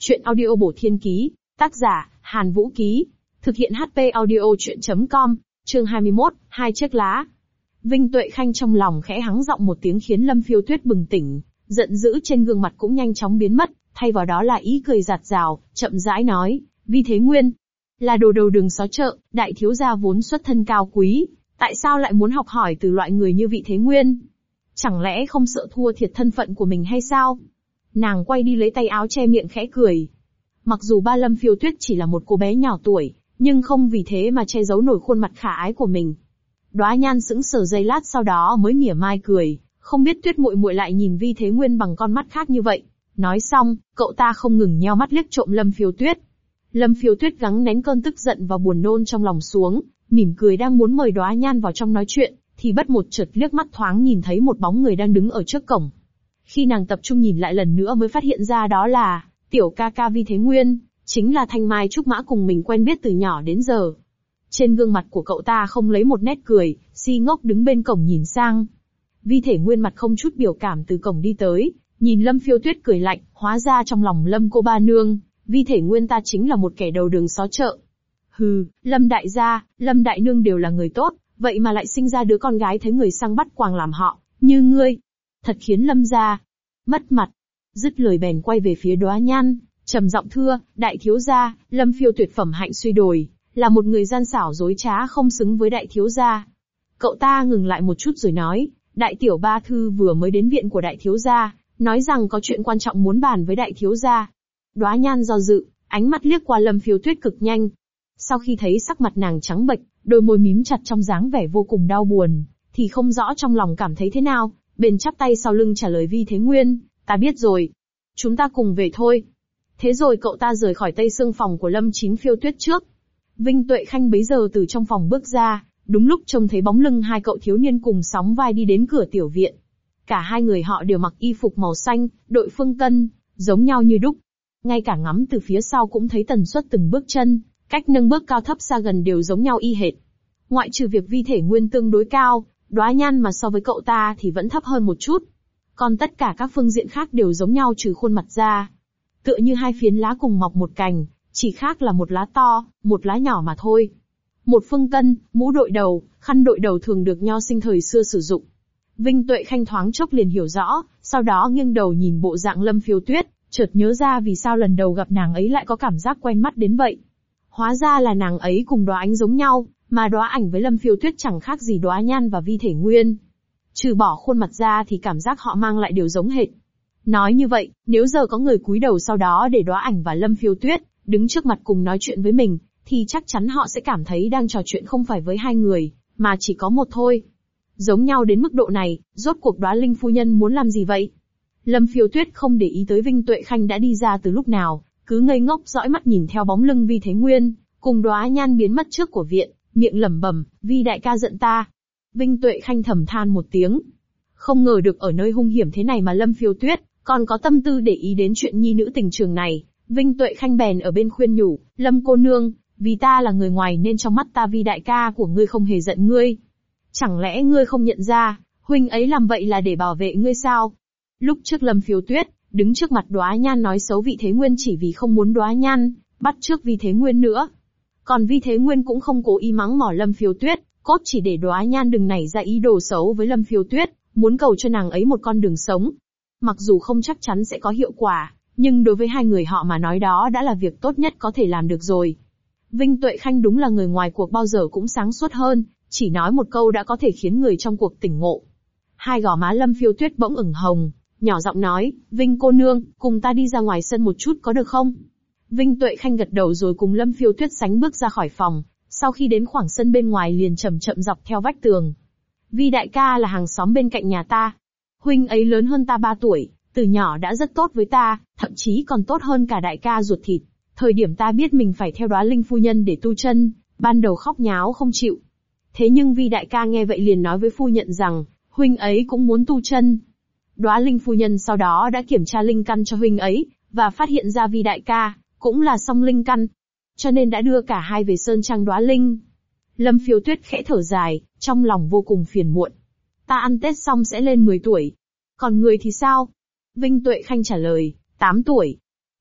Chuyện audio bổ thiên ký, tác giả, Hàn Vũ Ký. Thực hiện HP audio chuyện.com, chương 21, hai chiếc lá. Vinh Tuệ Khanh trong lòng khẽ hắng giọng một tiếng khiến Lâm Phiêu Tuyết bừng tỉnh, giận dữ trên gương mặt cũng nhanh chóng biến mất, thay vào đó là ý cười rạt rào, chậm rãi nói, Vi Thế Nguyên. Là đồ đầu đường xó chợ, đại thiếu gia vốn xuất thân cao quý, tại sao lại muốn học hỏi từ loại người như vị Thế Nguyên? Chẳng lẽ không sợ thua thiệt thân phận của mình hay sao? Nàng quay đi lấy tay áo che miệng khẽ cười. Mặc dù ba Lâm Phiêu Tuyết chỉ là một cô bé nhỏ tuổi, nhưng không vì thế mà che giấu nổi khuôn mặt khả ái của mình. Đóa Nhan sững sờ giây lát sau đó mới mỉa mai cười, không biết Tuyết muội muội lại nhìn Vi Thế Nguyên bằng con mắt khác như vậy. Nói xong, cậu ta không ngừng nheo mắt liếc trộm Lâm Phiêu Tuyết. Lâm Phiêu Tuyết gắng nén cơn tức giận và buồn nôn trong lòng xuống, mỉm cười đang muốn mời Đóa Nhan vào trong nói chuyện, thì bất một chợt liếc mắt thoáng nhìn thấy một bóng người đang đứng ở trước cổng. Khi nàng tập trung nhìn lại lần nữa mới phát hiện ra đó là tiểu ca ca Vi Thế Nguyên, chính là Thanh Mai Trúc Mã cùng mình quen biết từ nhỏ đến giờ. Trên gương mặt của cậu ta không lấy một nét cười, si ngốc đứng bên cổng nhìn sang. Vi Thế Nguyên mặt không chút biểu cảm từ cổng đi tới, nhìn Lâm Phiêu Tuyết cười lạnh, hóa ra trong lòng Lâm cô ba nương, Vi Thế Nguyên ta chính là một kẻ đầu đường xó chợ. Hừ, Lâm đại gia, Lâm đại nương đều là người tốt, vậy mà lại sinh ra đứa con gái thấy người sang bắt quàng làm họ, như ngươi. Thật khiến Lâm gia mất mặt. Dứt lời bèn quay về phía Đóa Nhan, trầm giọng thưa, đại thiếu gia, Lâm Phiêu Tuyệt phẩm hạnh suy đồi, là một người gian xảo dối trá không xứng với đại thiếu gia. Cậu ta ngừng lại một chút rồi nói, đại tiểu ba thư vừa mới đến viện của đại thiếu gia, nói rằng có chuyện quan trọng muốn bàn với đại thiếu gia. Đóa Nhan do dự, ánh mắt liếc qua Lâm Phiêu Tuyết cực nhanh. Sau khi thấy sắc mặt nàng trắng bệch, đôi môi mím chặt trong dáng vẻ vô cùng đau buồn, thì không rõ trong lòng cảm thấy thế nào, bèn chắp tay sau lưng trả lời Vi Thế Nguyên, ta biết rồi. Chúng ta cùng về thôi. Thế rồi cậu ta rời khỏi tây xương phòng của Lâm Chín Phiêu Tuyết trước. Vinh Tuệ Khanh bấy giờ từ trong phòng bước ra, đúng lúc trông thấy bóng lưng hai cậu thiếu niên cùng sóng vai đi đến cửa tiểu viện. Cả hai người họ đều mặc y phục màu xanh, đội phương cân, giống nhau như đúc. Ngay cả ngắm từ phía sau cũng thấy tần suất từng bước chân, cách nâng bước cao thấp xa gần đều giống nhau y hệt. Ngoại trừ việc Vi Thế Nguyên tương đối cao, Đóa Nhan mà so với cậu ta thì vẫn thấp hơn một chút. Còn tất cả các phương diện khác đều giống nhau trừ khuôn mặt ra. Tựa như hai phiến lá cùng mọc một cành, chỉ khác là một lá to, một lá nhỏ mà thôi. Một phương cân, mũ đội đầu, khăn đội đầu thường được nho sinh thời xưa sử dụng. Vinh Tuệ Khanh thoáng chốc liền hiểu rõ, sau đó nghiêng đầu nhìn bộ dạng Lâm Phiêu Tuyết, chợt nhớ ra vì sao lần đầu gặp nàng ấy lại có cảm giác quen mắt đến vậy. Hóa ra là nàng ấy cùng Đóa Ánh giống nhau, mà Đóa Ảnh với Lâm Phiêu Tuyết chẳng khác gì Đóa Nhan và Vi Thế Nguyên. Trừ bỏ khuôn mặt ra thì cảm giác họ mang lại đều giống hệt. Nói như vậy, nếu giờ có người cúi đầu sau đó để Đóa Ảnh và Lâm Phiêu Tuyết đứng trước mặt cùng nói chuyện với mình, thì chắc chắn họ sẽ cảm thấy đang trò chuyện không phải với hai người, mà chỉ có một thôi. Giống nhau đến mức độ này, rốt cuộc Đóa Linh phu nhân muốn làm gì vậy? Lâm Phiêu Tuyết không để ý tới Vinh Tuệ Khanh đã đi ra từ lúc nào, cứ ngây ngốc dõi mắt nhìn theo bóng lưng Vi Thế Nguyên, cùng Đóa Nhan biến mất trước của viện, miệng lẩm bẩm, Vi đại ca giận ta. Vinh Tuệ Khanh thầm than một tiếng. Không ngờ được ở nơi hung hiểm thế này mà Lâm Phiêu Tuyết còn có tâm tư để ý đến chuyện nhi nữ tình trường này. Vinh Tuệ Khanh bèn ở bên khuyên nhủ, Lâm cô nương, vì ta là người ngoài nên trong mắt ta Vi đại ca của ngươi không hề giận ngươi. Chẳng lẽ ngươi không nhận ra, huynh ấy làm vậy là để bảo vệ ngươi sao? Lúc trước Lâm Phiêu Tuyết đứng trước mặt Đóa Nhan nói xấu Vi Thế Nguyên chỉ vì không muốn Đóa Nhan bắt chước Vi Thế Nguyên nữa. Còn Vi Thế Nguyên cũng không cố ý mắng mỏ Lâm Phiêu Tuyết, cốt chỉ để Đóa Nhan đừng nảy ra ý đồ xấu với Lâm Phiêu Tuyết, muốn cầu cho nàng ấy một con đường sống. Mặc dù không chắc chắn sẽ có hiệu quả, nhưng đối với hai người họ mà nói đó đã là việc tốt nhất có thể làm được rồi. Vinh Tuệ Khanh đúng là người ngoài cuộc bao giờ cũng sáng suốt hơn, chỉ nói một câu đã có thể khiến người trong cuộc tỉnh ngộ. Hai gò má Lâm Phiêu Tuyết bỗng ửng hồng, nhỏ giọng nói, Vinh cô nương, cùng ta đi ra ngoài sân một chút có được không? Vinh Tuệ Khanh gật đầu rồi cùng Lâm Phiêu Tuyết sánh bước ra khỏi phòng, sau khi đến khoảng sân bên ngoài liền chậm chậm dọc theo vách tường. Vi đại ca là hàng xóm bên cạnh nhà ta. Huynh ấy lớn hơn ta 3 tuổi, từ nhỏ đã rất tốt với ta, thậm chí còn tốt hơn cả đại ca ruột thịt. Thời điểm ta biết mình phải theo Đóa Linh phu nhân để tu chân, ban đầu khóc nháo không chịu. Thế nhưng Vi đại ca nghe vậy liền nói với phu nhận rằng, huynh ấy cũng muốn tu chân. Đóa Linh phu nhân sau đó đã kiểm tra linh căn cho huynh ấy, và phát hiện ra Vi đại ca cũng là song linh căn, cho nên đã đưa cả hai về sơn trang Đóa Linh. Lâm Phiêu Tuyết khẽ thở dài, trong lòng vô cùng phiền muộn. Ta ăn Tết xong sẽ lên 10 tuổi. Còn người thì sao? Vinh Tuệ Khanh trả lời, 8 tuổi.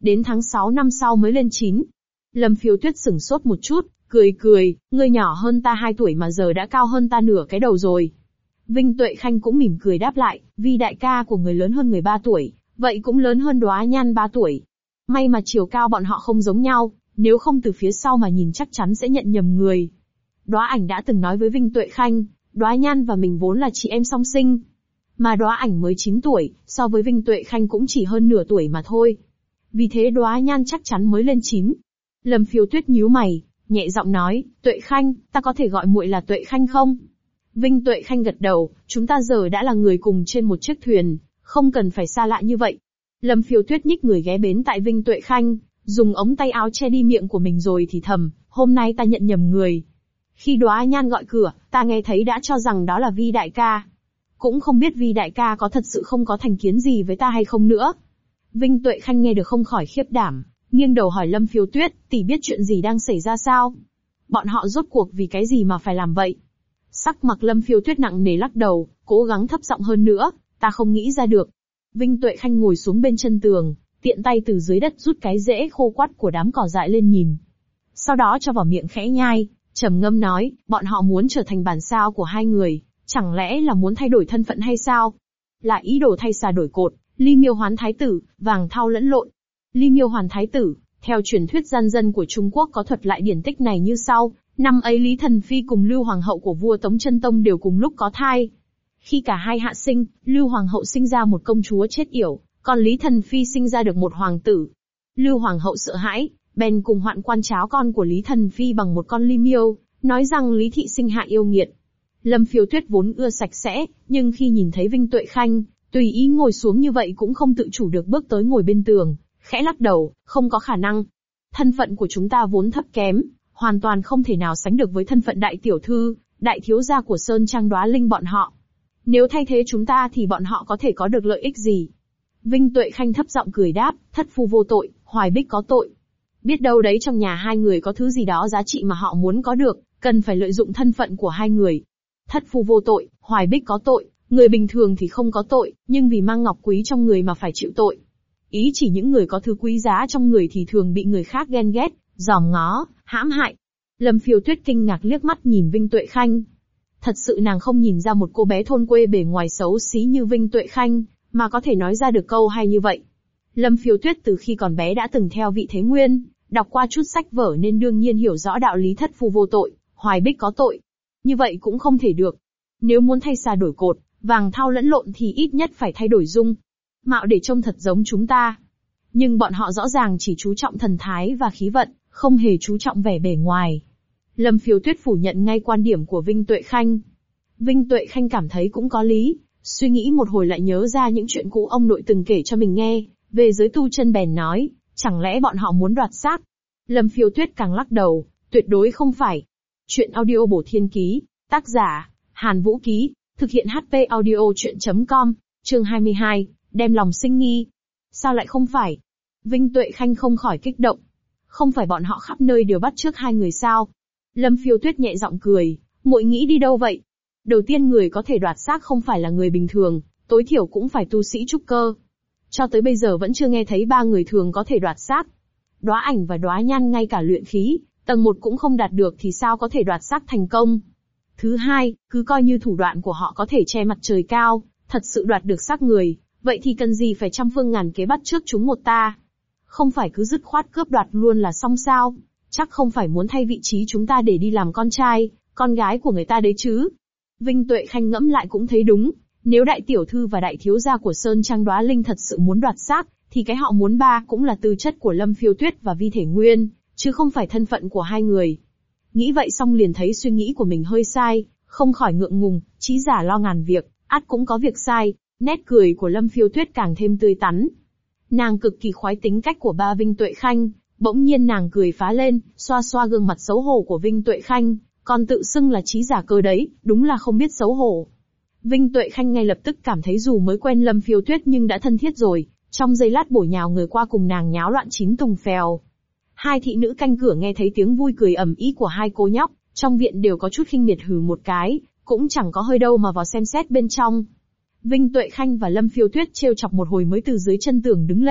đến tháng 6 năm sau mới lên 9. Lâm Phiêu Tuyết sửng sốt một chút, cười, ngươi nhỏ hơn ta 2 tuổi mà giờ đã cao hơn ta nửa cái đầu rồi. Vinh Tuệ Khanh cũng mỉm cười đáp lại, vì đại ca của người lớn hơn người 3 tuổi, vậy cũng lớn hơn Đóa Nhan 3 tuổi. May mà chiều cao bọn họ không giống nhau, nếu không từ phía sau mà nhìn chắc chắn sẽ nhận nhầm người. Đóa Ảnh đã từng nói với Vinh Tuệ Khanh, Đóa Nhan và mình vốn là chị em song sinh. Mà Đóa Ảnh mới 9 tuổi, so với Vinh Tuệ Khanh cũng chỉ hơn nửa tuổi mà thôi. Vì thế Đóa Nhan chắc chắn mới lên 9. Lâm Phiêu Tuyết nhíu mày, nhẹ giọng nói, Tuệ Khanh, ta có thể gọi muội là Tuệ Khanh không? Vinh Tuệ Khanh gật đầu, chúng ta giờ đã là người cùng trên một chiếc thuyền, không cần phải xa lạ như vậy. Lâm Phiêu Tuyết nhích người ghé bến tại Vinh Tuệ Khanh, dùng ống tay áo che đi miệng của mình rồi thì thầm, hôm nay ta nhận nhầm người. Khi Đóa Nhan gọi cửa, ta nghe thấy đã cho rằng đó là Vi đại ca. Cũng không biết Vi đại ca có thật sự không có thành kiến gì với ta hay không nữa. Vinh Tuệ Khanh nghe được không khỏi khiếp đảm, nghiêng đầu hỏi Lâm Phiêu Tuyết, tỷ biết chuyện gì đang xảy ra sao? Bọn họ rốt cuộc vì cái gì mà phải làm vậy? Sắc mặt Lâm Phiêu Tuyết nặng nề lắc đầu, cố gắng thấp giọng hơn nữa, ta không nghĩ ra được. Vinh Tuệ Khanh ngồi xuống bên chân tường, tiện tay từ dưới đất rút cái rễ khô quắt của đám cỏ dại lên nhìn. Sau đó cho vào miệng khẽ nhai, trầm ngâm nói, bọn họ muốn trở thành bản sao của hai người, chẳng lẽ là muốn thay đổi thân phận hay sao? Là ý đồ thay xà đổi cột, Ly Miêu Hoán Thái Tử, vàng thau lẫn lộn. Ly Miêu Hoán Thái Tử, theo truyền thuyết gian dân của Trung Quốc có thuật lại điển tích này như sau, năm ấy Lý Thần Phi cùng Lưu Hoàng hậu của vua Tống Chân Tông đều cùng lúc có thai. Khi cả hai hạ sinh, Lưu Hoàng hậu sinh ra một công chúa chết yểu, còn Lý Thần Phi sinh ra được một hoàng tử. Lưu Hoàng hậu sợ hãi, bèn cùng hoạn quan cháo con của Lý Thần Phi bằng một con ly miêu, nói rằng Lý thị sinh hạ yêu nghiệt. Lâm Phiêu Tuyết vốn ưa sạch sẽ, nhưng khi nhìn thấy Vinh Tuệ Khanh, tùy ý ngồi xuống như vậy cũng không tự chủ được bước tới ngồi bên tường, khẽ lắc đầu, không có khả năng. Thân phận của chúng ta vốn thấp kém, hoàn toàn không thể nào sánh được với thân phận đại tiểu thư, đại thiếu gia của Sơn Trang Đóa Linh bọn họ. Nếu thay thế chúng ta thì bọn họ có thể có được lợi ích gì? Vinh Tuệ Khanh thấp giọng cười đáp, thất phu vô tội, Hoài Bích có tội. Biết đâu đấy trong nhà hai người có thứ gì đó giá trị mà họ muốn có được, cần phải lợi dụng thân phận của hai người. Thất phu vô tội, Hoài Bích có tội, người bình thường thì không có tội, nhưng vì mang ngọc quý trong người mà phải chịu tội. Ý chỉ những người có thứ quý giá trong người thì thường bị người khác ghen ghét, giòm ngó, hãm hại. Lâm Phiêu Tuyết kinh ngạc liếc mắt nhìn Vinh Tuệ Khanh. Thật sự nàng không nhìn ra một cô bé thôn quê bề ngoài xấu xí như Vinh Tuệ Khanh, mà có thể nói ra được câu hay như vậy. Lâm Phiêu Tuyết từ khi còn bé đã từng theo Vị Thế Nguyên, đọc qua chút sách vở nên đương nhiên hiểu rõ đạo lý thất phu vô tội, Hoài Bích có tội. Như vậy cũng không thể được. Nếu muốn thay xà đổi cột, vàng thau lẫn lộn thì ít nhất phải thay đổi dung mạo để trông thật giống chúng ta. Nhưng bọn họ rõ ràng chỉ chú trọng thần thái và khí vận, không hề chú trọng vẻ bề ngoài. Lâm Phiêu Tuyết phủ nhận ngay quan điểm của Vinh Tuệ Khanh. Vinh Tuệ Khanh cảm thấy cũng có lý, suy nghĩ một hồi lại nhớ ra những chuyện cũ ông nội từng kể cho mình nghe, về giới tu chân bèn nói, chẳng lẽ bọn họ muốn đoạt xác? Lâm Phiêu Tuyết càng lắc đầu, tuyệt đối không phải. Chuyện audio Bổ Thiên Ký, tác giả, Hàn Vũ Ký, thực hiện HP audio chuyện.com, chương 22, đem lòng sinh nghi. Sao lại không phải? Vinh Tuệ Khanh không khỏi kích động. Không phải bọn họ khắp nơi đều bắt chước hai người sao? Lâm Phiêu Tuyết nhẹ giọng cười, muội nghĩ đi đâu vậy? Đầu tiên người có thể đoạt xác không phải là người bình thường, tối thiểu cũng phải tu sĩ trúc cơ. Cho tới bây giờ vẫn chưa nghe thấy ba người thường có thể đoạt xác. Đóa Ảnh và Đóa Nhan ngay cả luyện khí, tầng 1 cũng không đạt được thì sao có thể đoạt xác thành công? Thứ hai, cứ coi như thủ đoạn của họ có thể che mặt trời cao, thật sự đoạt được xác người, vậy thì cần gì phải trăm phương ngàn kế bắt trước chúng một ta? Không phải cứ dứt khoát cướp đoạt luôn là xong sao? Chắc không phải muốn thay vị trí chúng ta để đi làm con trai, con gái của người ta đấy chứ? Vinh Tuệ Khanh ngẫm lại cũng thấy đúng, nếu đại tiểu thư và đại thiếu gia của Sơn Trang Đóa Linh thật sự muốn đoạt xác, thì cái họ muốn cũng là tư chất của Lâm Phiêu Tuyết và Vi Thể Nguyên, chứ không phải thân phận của hai người. Nghĩ vậy xong liền thấy suy nghĩ của mình hơi sai, không khỏi ngượng ngùng, trí giả lo ngàn việc, ắt cũng có việc sai. Nét cười của Lâm Phiêu Tuyết càng thêm tươi tắn. Nàng cực kỳ khoái tính cách của ba Vinh Tuệ Khanh, bỗng nhiên nàng cười phá lên, xoa xoa gương mặt xấu hổ của Vinh Tuệ Khanh, còn tự xưng là trí giả cơ đấy, đúng là không biết xấu hổ. Vinh Tuệ Khanh ngay lập tức cảm thấy dù mới quen Lâm Phiêu Tuyết nhưng đã thân thiết rồi, trong giây lát bổ nhào người qua cùng nàng nháo loạn chín tùng phèo. Hai thị nữ canh cửa nghe thấy tiếng vui cười ầm ĩ của hai cô nhóc, trong viện đều có chút khinh miệt hừ một cái, cũng chẳng có hơi đâu mà vào xem xét bên trong. Vinh Tuệ Khanh và Lâm Phiêu Tuyết trêu chọc một hồi mới từ dưới chân tường đứng lên,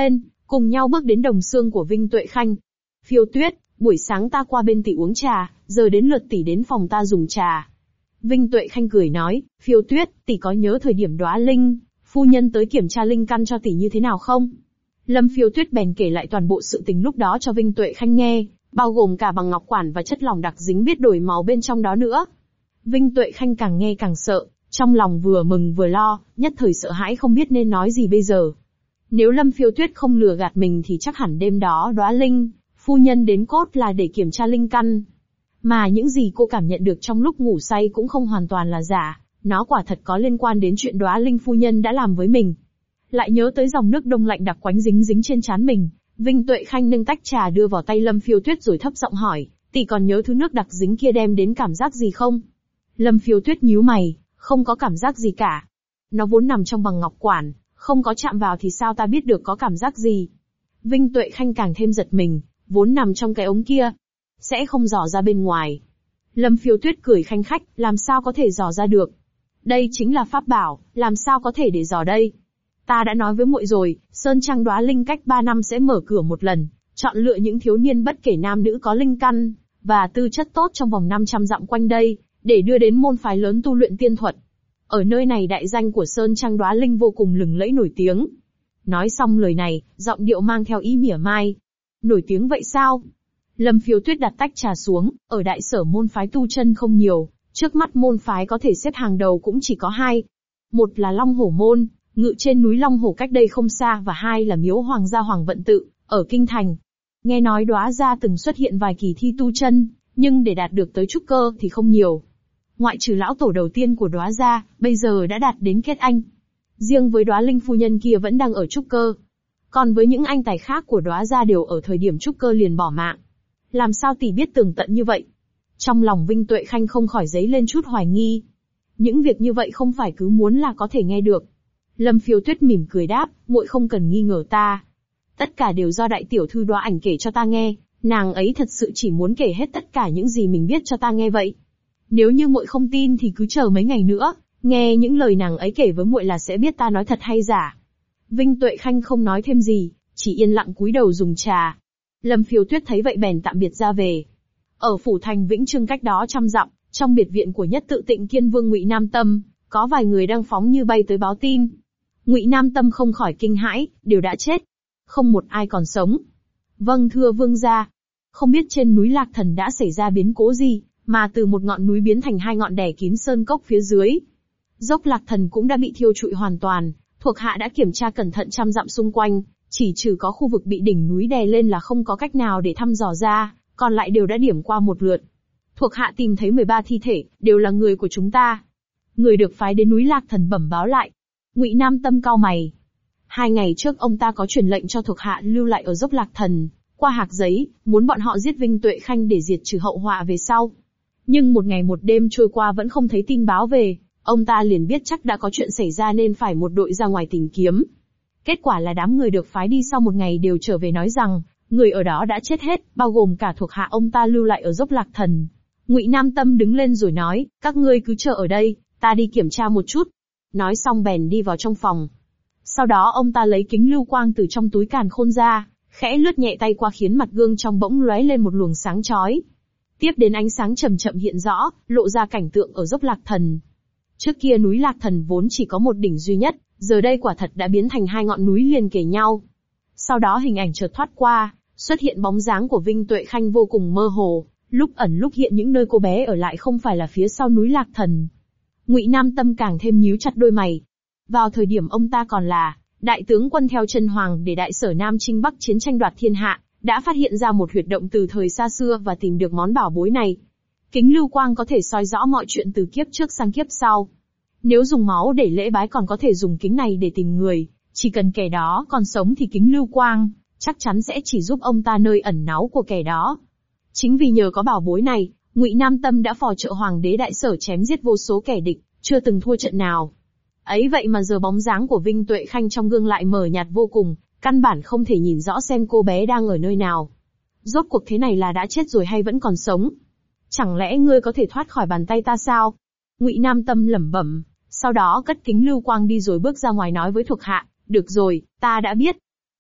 cùng nhau bước đến đồng xương của Vinh Tuệ Khanh. Phiêu Tuyết, buổi sáng ta qua bên tỷ uống trà, giờ đến lượt tỷ đến phòng ta dùng trà. Vinh Tuệ Khanh cười nói, Phiêu Tuyết, tỷ có nhớ thời điểm Đóa Linh phu nhân tới kiểm tra linh căn cho tỷ như thế nào không? Lâm Phiêu Tuyết bèn kể lại toàn bộ sự tình lúc đó cho Vinh Tuệ Khanh nghe, bao gồm cả bằng ngọc quản và chất lỏng đặc dính biết đổi màu bên trong đó nữa. Vinh Tuệ Khanh càng nghe càng sợ, trong lòng vừa mừng vừa lo, nhất thời sợ hãi không biết nên nói gì bây giờ. Nếu Lâm Phiêu Tuyết không lừa gạt mình thì chắc hẳn đêm đó Đóa Linh phu nhân đến cốt là để kiểm tra linh căn. Mà những gì cô cảm nhận được trong lúc ngủ say cũng không hoàn toàn là giả, nó quả thật có liên quan đến chuyện Đóa Linh phu nhân đã làm với mình. Lại nhớ tới dòng nước đông lạnh đặc quánh dính dính trên trán mình, Vinh Tuệ Khanh nâng tách trà đưa vào tay Lâm Phiêu Tuyết rồi thấp giọng hỏi, tỷ còn nhớ thứ nước đặc dính kia đem đến cảm giác gì không? Lâm Phiêu Tuyết nhíu mày, không có cảm giác gì cả. Nó vốn nằm trong bằng ngọc quản, không có chạm vào thì sao ta biết được có cảm giác gì? Vinh Tuệ Khanh càng thêm giật mình, vốn nằm trong cái ống kia, sẽ không dò ra bên ngoài. Lâm Phiêu Tuyết cười khanh khách, làm sao có thể dò ra được? Đây chính là pháp bảo, làm sao có thể để dò đây? Ta đã nói với muội rồi, Sơn Trang Đóa Linh cách 3 năm sẽ mở cửa một lần, chọn lựa những thiếu niên bất kể nam nữ có linh căn và tư chất tốt trong vòng 500 dặm quanh đây, để đưa đến môn phái lớn tu luyện tiên thuật. Ở nơi này đại danh của Sơn Trang Đóa Linh vô cùng lừng lẫy nổi tiếng. Nói xong lời này, giọng điệu mang theo ý mỉa mai. Nổi tiếng vậy sao? Lâm Phiêu Tuyết đặt tách trà xuống, ở đại sở môn phái tu chân không nhiều, trước mắt môn phái có thể xếp hàng đầu cũng chỉ có 2. Một là Long Hổ Môn, ngự trên núi Long Hổ cách đây không xa, và 2 là Miếu Hoàng gia Hoàng Vận Tự, ở Kinh Thành. Nghe nói Đóa gia từng xuất hiện vài kỳ thi tu chân, nhưng để đạt được tới trúc cơ thì không nhiều. Ngoại trừ lão tổ đầu tiên của Đóa gia, bây giờ đã đạt đến kết anh. Riêng với Đóa Linh phu nhân kia vẫn đang ở trúc cơ. Còn với những anh tài khác của Đóa gia đều ở thời điểm trúc cơ liền bỏ mạng. Làm sao tỷ biết tường tận như vậy? Trong lòng Vinh Tuệ Khanh không khỏi dấy lên chút hoài nghi. Những việc như vậy không phải cứ muốn là có thể nghe được. Lâm Phiêu Tuyết mỉm cười đáp, muội không cần nghi ngờ ta. Tất cả đều do đại tiểu thư Đóa Ảnh kể cho ta nghe, nàng ấy thật sự chỉ muốn kể hết tất cả những gì mình biết cho ta nghe vậy. Nếu như muội không tin thì cứ chờ mấy ngày nữa, nghe những lời nàng ấy kể với muội là sẽ biết ta nói thật hay giả. Vinh Tuệ Khanh không nói thêm gì, chỉ yên lặng cúi đầu dùng trà. Lâm Phiêu Tuyết thấy vậy bèn tạm biệt ra về. Ở phủ thành Vĩnh Trưng cách đó 100 dặm, trong biệt viện của nhất tự Tịnh Kiên Vương Ngụy Nam Tâm, có vài người đang phóng như bay tới báo tin. Ngụy Nam Tâm không khỏi kinh hãi, đều đã chết, không một ai còn sống. Vâng thưa vương gia, không biết trên núi Lạc Thần đã xảy ra biến cố gì, mà từ một ngọn núi biến thành 2 ngọn đè kín sơn cốc phía dưới. Dốc Lạc Thần cũng đã bị thiêu trụi hoàn toàn, thuộc hạ đã kiểm tra cẩn thận 100 dặm xung quanh, chỉ trừ có khu vực bị đỉnh núi đè lên là không có cách nào để thăm dò ra, còn lại đều đã điểm qua một lượt. Thuộc hạ tìm thấy 13 thi thể, đều là người của chúng ta. Người được phái đến núi Lạc Thần bẩm báo lại. Ngụy Nam Tâm cau mày. 2 ngày trước ông ta có truyền lệnh cho thuộc hạ lưu lại ở dốc Lạc Thần, qua hạc giấy, muốn bọn họ giết Vinh Tuệ Khanh để diệt trừ hậu họa về sau. Nhưng một ngày một đêm trôi qua vẫn không thấy tin báo về, ông ta liền biết chắc đã có chuyện xảy ra nên phải một đội ra ngoài tìm kiếm. Kết quả là đám người được phái đi sau một ngày đều trở về nói rằng, người ở đó đã chết hết, bao gồm cả thuộc hạ ông ta lưu lại ở dốc Lạc Thần. Ngụy Nam Tâm đứng lên rồi nói, các ngươi cứ chờ ở đây, ta đi kiểm tra một chút. Nói xong bèn đi vào trong phòng. Sau đó ông ta lấy kính lưu quang từ trong túi càn khôn ra, khẽ lướt nhẹ tay qua khiến mặt gương trong bỗng lóe lên một luồng sáng chói. Tiếp đến ánh sáng chậm chậm hiện rõ, lộ ra cảnh tượng ở dốc Lạc Thần. Trước kia núi Lạc Thần vốn chỉ có một đỉnh duy nhất, giờ đây quả thật đã biến thành 2 ngọn núi liền kề nhau. Sau đó hình ảnh chợt thoát qua, xuất hiện bóng dáng của Vinh Tuệ Khanh vô cùng mơ hồ, lúc ẩn lúc hiện những nơi cô bé ở lại không phải là phía sau núi Lạc Thần. Ngụy Nam Tâm càng thêm nhíu chặt đôi mày. Vào thời điểm ông ta còn là đại tướng quân theo chân Hoàng để đại sở Nam chinh Bắc chiến tranh đoạt thiên hạ, đã phát hiện ra một huyệt động từ thời xa xưa và tìm được món bảo bối này. Kính lưu quang có thể soi rõ mọi chuyện từ kiếp trước sang kiếp sau. Nếu dùng máu để lễ bái còn có thể dùng kính này để tìm người, chỉ cần kẻ đó còn sống thì kính lưu quang chắc chắn sẽ chỉ giúp ông ta nơi ẩn náu của kẻ đó. Chính vì nhờ có bảo bối này, Ngụy Nam Tâm đã phò trợ hoàng đế đại sở chém giết vô số kẻ địch, chưa từng thua trận nào. Ấy vậy mà giờ bóng dáng của Vinh Tuệ Khanh trong gương lại mờ nhạt vô cùng, căn bản không thể nhìn rõ xem cô bé đang ở nơi nào. Rốt cuộc thế này là đã chết rồi hay vẫn còn sống? Chẳng lẽ ngươi có thể thoát khỏi bàn tay ta sao? Ngụy Nam Tâm lẩm bẩm, sau đó cất kính lưu quang đi rồi bước ra ngoài nói với thuộc hạ, được rồi, ta đã biết.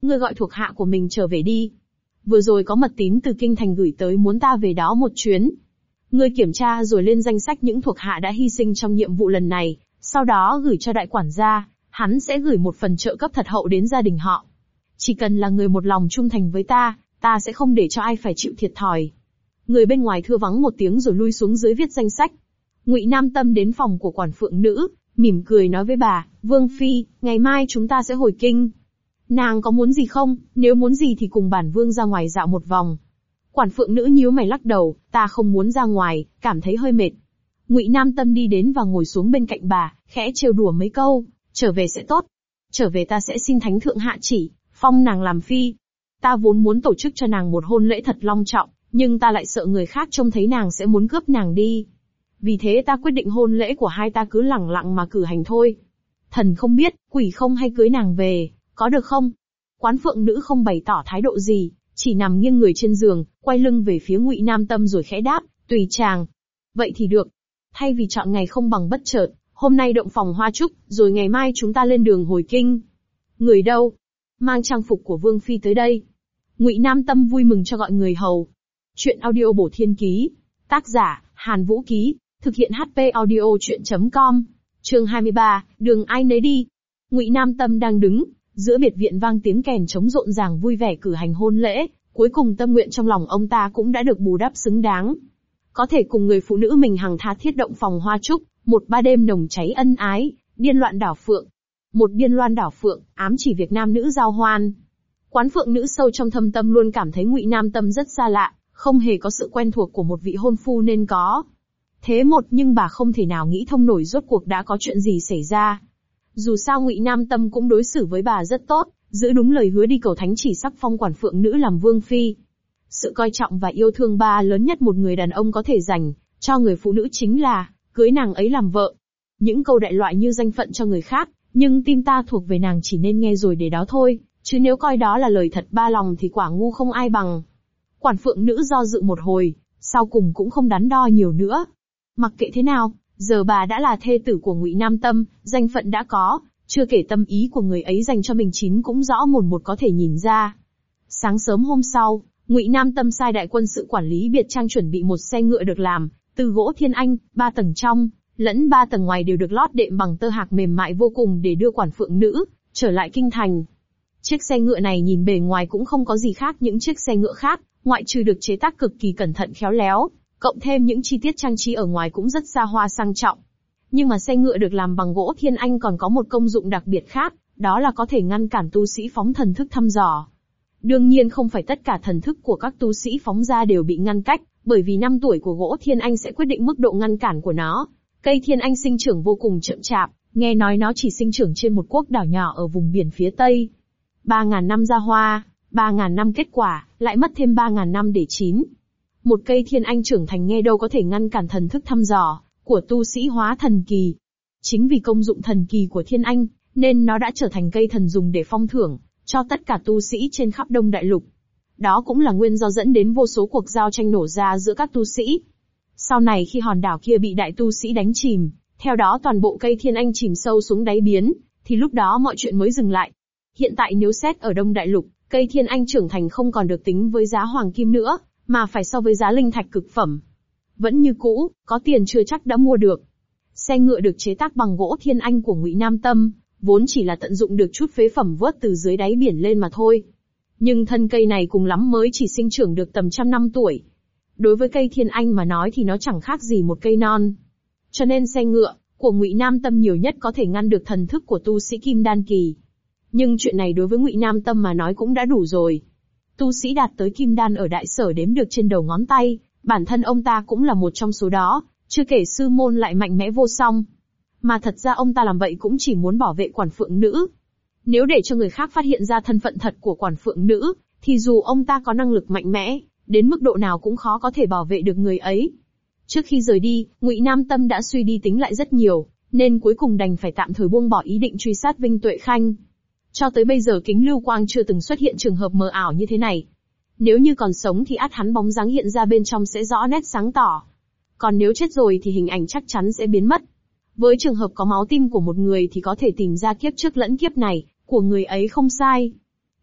ngươi gọi thuộc hạ của mình trở về đi. Vừa rồi có mật tín từ kinh thành gửi tới muốn ta về đó một chuyến. Ngươi kiểm tra rồi lên danh sách những thuộc hạ đã hy sinh trong nhiệm vụ lần này, sau đó gửi cho đại quản gia, hắn sẽ gửi một phần trợ cấp thật hậu đến gia đình họ. Chỉ cần là người một lòng trung thành với ta sẽ không để cho ai phải chịu thiệt thòi. Người bên ngoài thưa vắng một tiếng rồi lui xuống dưới viết danh sách. Ngụy Nam Tâm đến phòng của quản phượng nữ, mỉm cười nói với bà, Vương Phi, ngày mai chúng ta sẽ hồi kinh. Nàng có muốn gì không, nếu muốn gì thì cùng bản vương ra ngoài dạo một vòng. Quản phượng nữ nhíu mày lắc đầu, ta không muốn ra ngoài, cảm thấy hơi mệt. Ngụy Nam Tâm đi đến và ngồi xuống bên cạnh bà, khẽ trêu đùa mấy câu, trở về sẽ tốt. Trở về ta sẽ xin thánh thượng hạ chỉ, phong nàng làm phi. Ta vốn muốn tổ chức cho nàng một hôn lễ thật long trọng, nhưng ta lại sợ người khác trông thấy nàng sẽ muốn cướp nàng đi. Vì thế ta quyết định hôn lễ của hai ta cứ lẳng lặng mà cử hành thôi. Thần không biết, quỷ không hay cưới nàng về, có được không? Quán phượng nữ không bày tỏ thái độ gì, chỉ nằm nghiêng người trên giường, quay lưng về phía Ngụy Nam Tâm rồi khẽ đáp, tùy chàng. Vậy thì được. Thay vì chọn ngày không bằng bất chợt, hôm nay động phòng hoa trúc, rồi ngày mai chúng ta lên đường hồi kinh. Người đâu? Mang trang phục của Vương Phi tới đây. Ngụy Nam Tâm vui mừng cho gọi người hầu. Chuyện audio bổ thiên ký. Tác giả, Hàn Vũ Ký. Thực hiện HP audio chuyện.com. Chương 23, đường ai nấy đi. Ngụy Nam Tâm đang đứng, giữa biệt viện vang tiếng kèn trống rộn ràng vui vẻ cử hành hôn lễ, cuối cùng tâm nguyện trong lòng ông ta cũng đã được bù đắp xứng đáng. Có thể cùng người phụ nữ mình hằng tha thiết động phòng hoa trúc, một ba đêm nồng cháy ân ái, điên loạn đảo phượng. Một điên loan đảo phượng, ám chỉ việc nam nữ giao hoan. Quán phượng nữ sâu trong thâm tâm luôn cảm thấy Ngụy Nam Tâm rất xa lạ, không hề có sự quen thuộc của một vị hôn phu nên có. Thế nhưng bà không thể nào nghĩ thông nổi rốt cuộc đã có chuyện gì xảy ra. Dù sao Ngụy Nam Tâm cũng đối xử với bà rất tốt, giữ đúng lời hứa đi cầu thánh chỉ sắc phong quản phượng nữ làm vương phi. Sự coi trọng và yêu thương ba lớn nhất một người đàn ông có thể dành cho người phụ nữ chính là cưới nàng ấy làm vợ. Những câu đại loại như danh phận cho người khác, nhưng tim ta thuộc về nàng chỉ nên nghe rồi để đó thôi, chứ nếu coi đó là lời thật ba lòng thì quả ngu không ai bằng. Quản phượng nữ do dự một hồi, sau cùng cũng không đắn đo nhiều nữa. Mặc kệ thế nào, giờ bà đã là thê tử của Ngụy Nam Tâm, danh phận đã có, chưa kể tâm ý của người ấy dành cho mình cũng rõ mồn một có thể nhìn ra. Sáng sớm hôm sau, Ngụy Nam Tâm sai đại quân sự quản lý biệt trang chuẩn bị một xe ngựa được làm từ gỗ thiên anh, 3 tầng trong lẫn 3 tầng ngoài đều được lót đệm bằng tơ hạc mềm mại vô cùng để đưa quản phượng nữ trở lại kinh thành. Chiếc xe ngựa này nhìn bề ngoài cũng không có gì khác những chiếc xe ngựa khác, ngoại trừ được chế tác cực kỳ cẩn thận khéo léo, cộng thêm những chi tiết trang trí ở ngoài cũng rất xa hoa sang trọng. Nhưng mà xe ngựa được làm bằng gỗ thiên anh còn có một công dụng đặc biệt khác, đó là có thể ngăn cản tu sĩ phóng thần thức thăm dò. Đương nhiên không phải tất cả thần thức của các tu sĩ phóng ra đều bị ngăn cách, bởi vì năm tuổi của gỗ thiên anh sẽ quyết định mức độ ngăn cản của nó. Cây thiên anh sinh trưởng vô cùng chậm chạp, nghe nói nó chỉ sinh trưởng trên một quốc đảo nhỏ ở vùng biển phía Tây. 3.000 năm ra hoa, 3.000 năm kết quả, lại mất thêm 3.000 năm để chín. Một cây thiên anh trưởng thành nghe đâu có thể ngăn cản thần thức thăm dò của tu sĩ hóa thần kỳ. Chính vì công dụng thần kỳ của thiên anh, nên nó đã trở thành cây thần dùng để phong thưởng cho tất cả tu sĩ trên khắp Đông Đại Lục. Đó cũng là nguyên do dẫn đến vô số cuộc giao tranh nổ ra giữa các tu sĩ. Sau này khi hòn đảo kia bị đại tu sĩ đánh chìm, theo đó toàn bộ cây thiên anh chìm sâu xuống đáy biển, thì lúc đó mọi chuyện mới dừng lại. Hiện tại nếu xét ở Đông Đại Lục, cây thiên anh trưởng thành không còn được tính với giá hoàng kim nữa, mà phải so với giá linh thạch cực phẩm. Vẫn như cũ, có tiền chưa chắc đã mua được. Xe ngựa được chế tác bằng gỗ thiên anh của Ngụy Nam Tâm, vốn chỉ là tận dụng được chút phế phẩm vớt từ dưới đáy biển lên mà thôi. Nhưng thân cây này cùng lắm mới chỉ sinh trưởng được tầm 100 năm tuổi. Đối với cây thiên anh mà nói thì nó chẳng khác gì một cây non. Cho nên xe ngựa của Ngụy Nam Tâm nhiều nhất có thể ngăn được thần thức của tu sĩ kim đan kỳ. Nhưng chuyện này đối với Ngụy Nam Tâm mà nói cũng đã đủ rồi. Tu sĩ đạt tới kim đan ở Đại Sở đếm được trên đầu ngón tay, bản thân ông ta cũng là một trong số đó, chưa kể sư môn lại mạnh mẽ vô song. Mà thật ra ông ta làm vậy cũng chỉ muốn bảo vệ quản phượng nữ. Nếu để cho người khác phát hiện ra thân phận thật của quản phượng nữ, thì dù ông ta có năng lực mạnh mẽ, đến mức độ nào cũng khó có thể bảo vệ được người ấy. Trước khi rời đi, Ngụy Nam Tâm đã suy đi tính lại rất nhiều, nên cuối cùng đành phải tạm thời buông bỏ ý định truy sát Vinh Tuệ Khanh. Cho tới bây giờ kính lưu quang chưa từng xuất hiện trường hợp mờ ảo như thế này. Nếu như còn sống thì ắt hắn bóng dáng hiện ra bên trong sẽ rõ nét sáng tỏ. Còn nếu chết rồi thì hình ảnh chắc chắn sẽ biến mất. Với trường hợp có máu tim của một người thì có thể tìm ra kiếp trước lẫn kiếp này của người ấy không sai.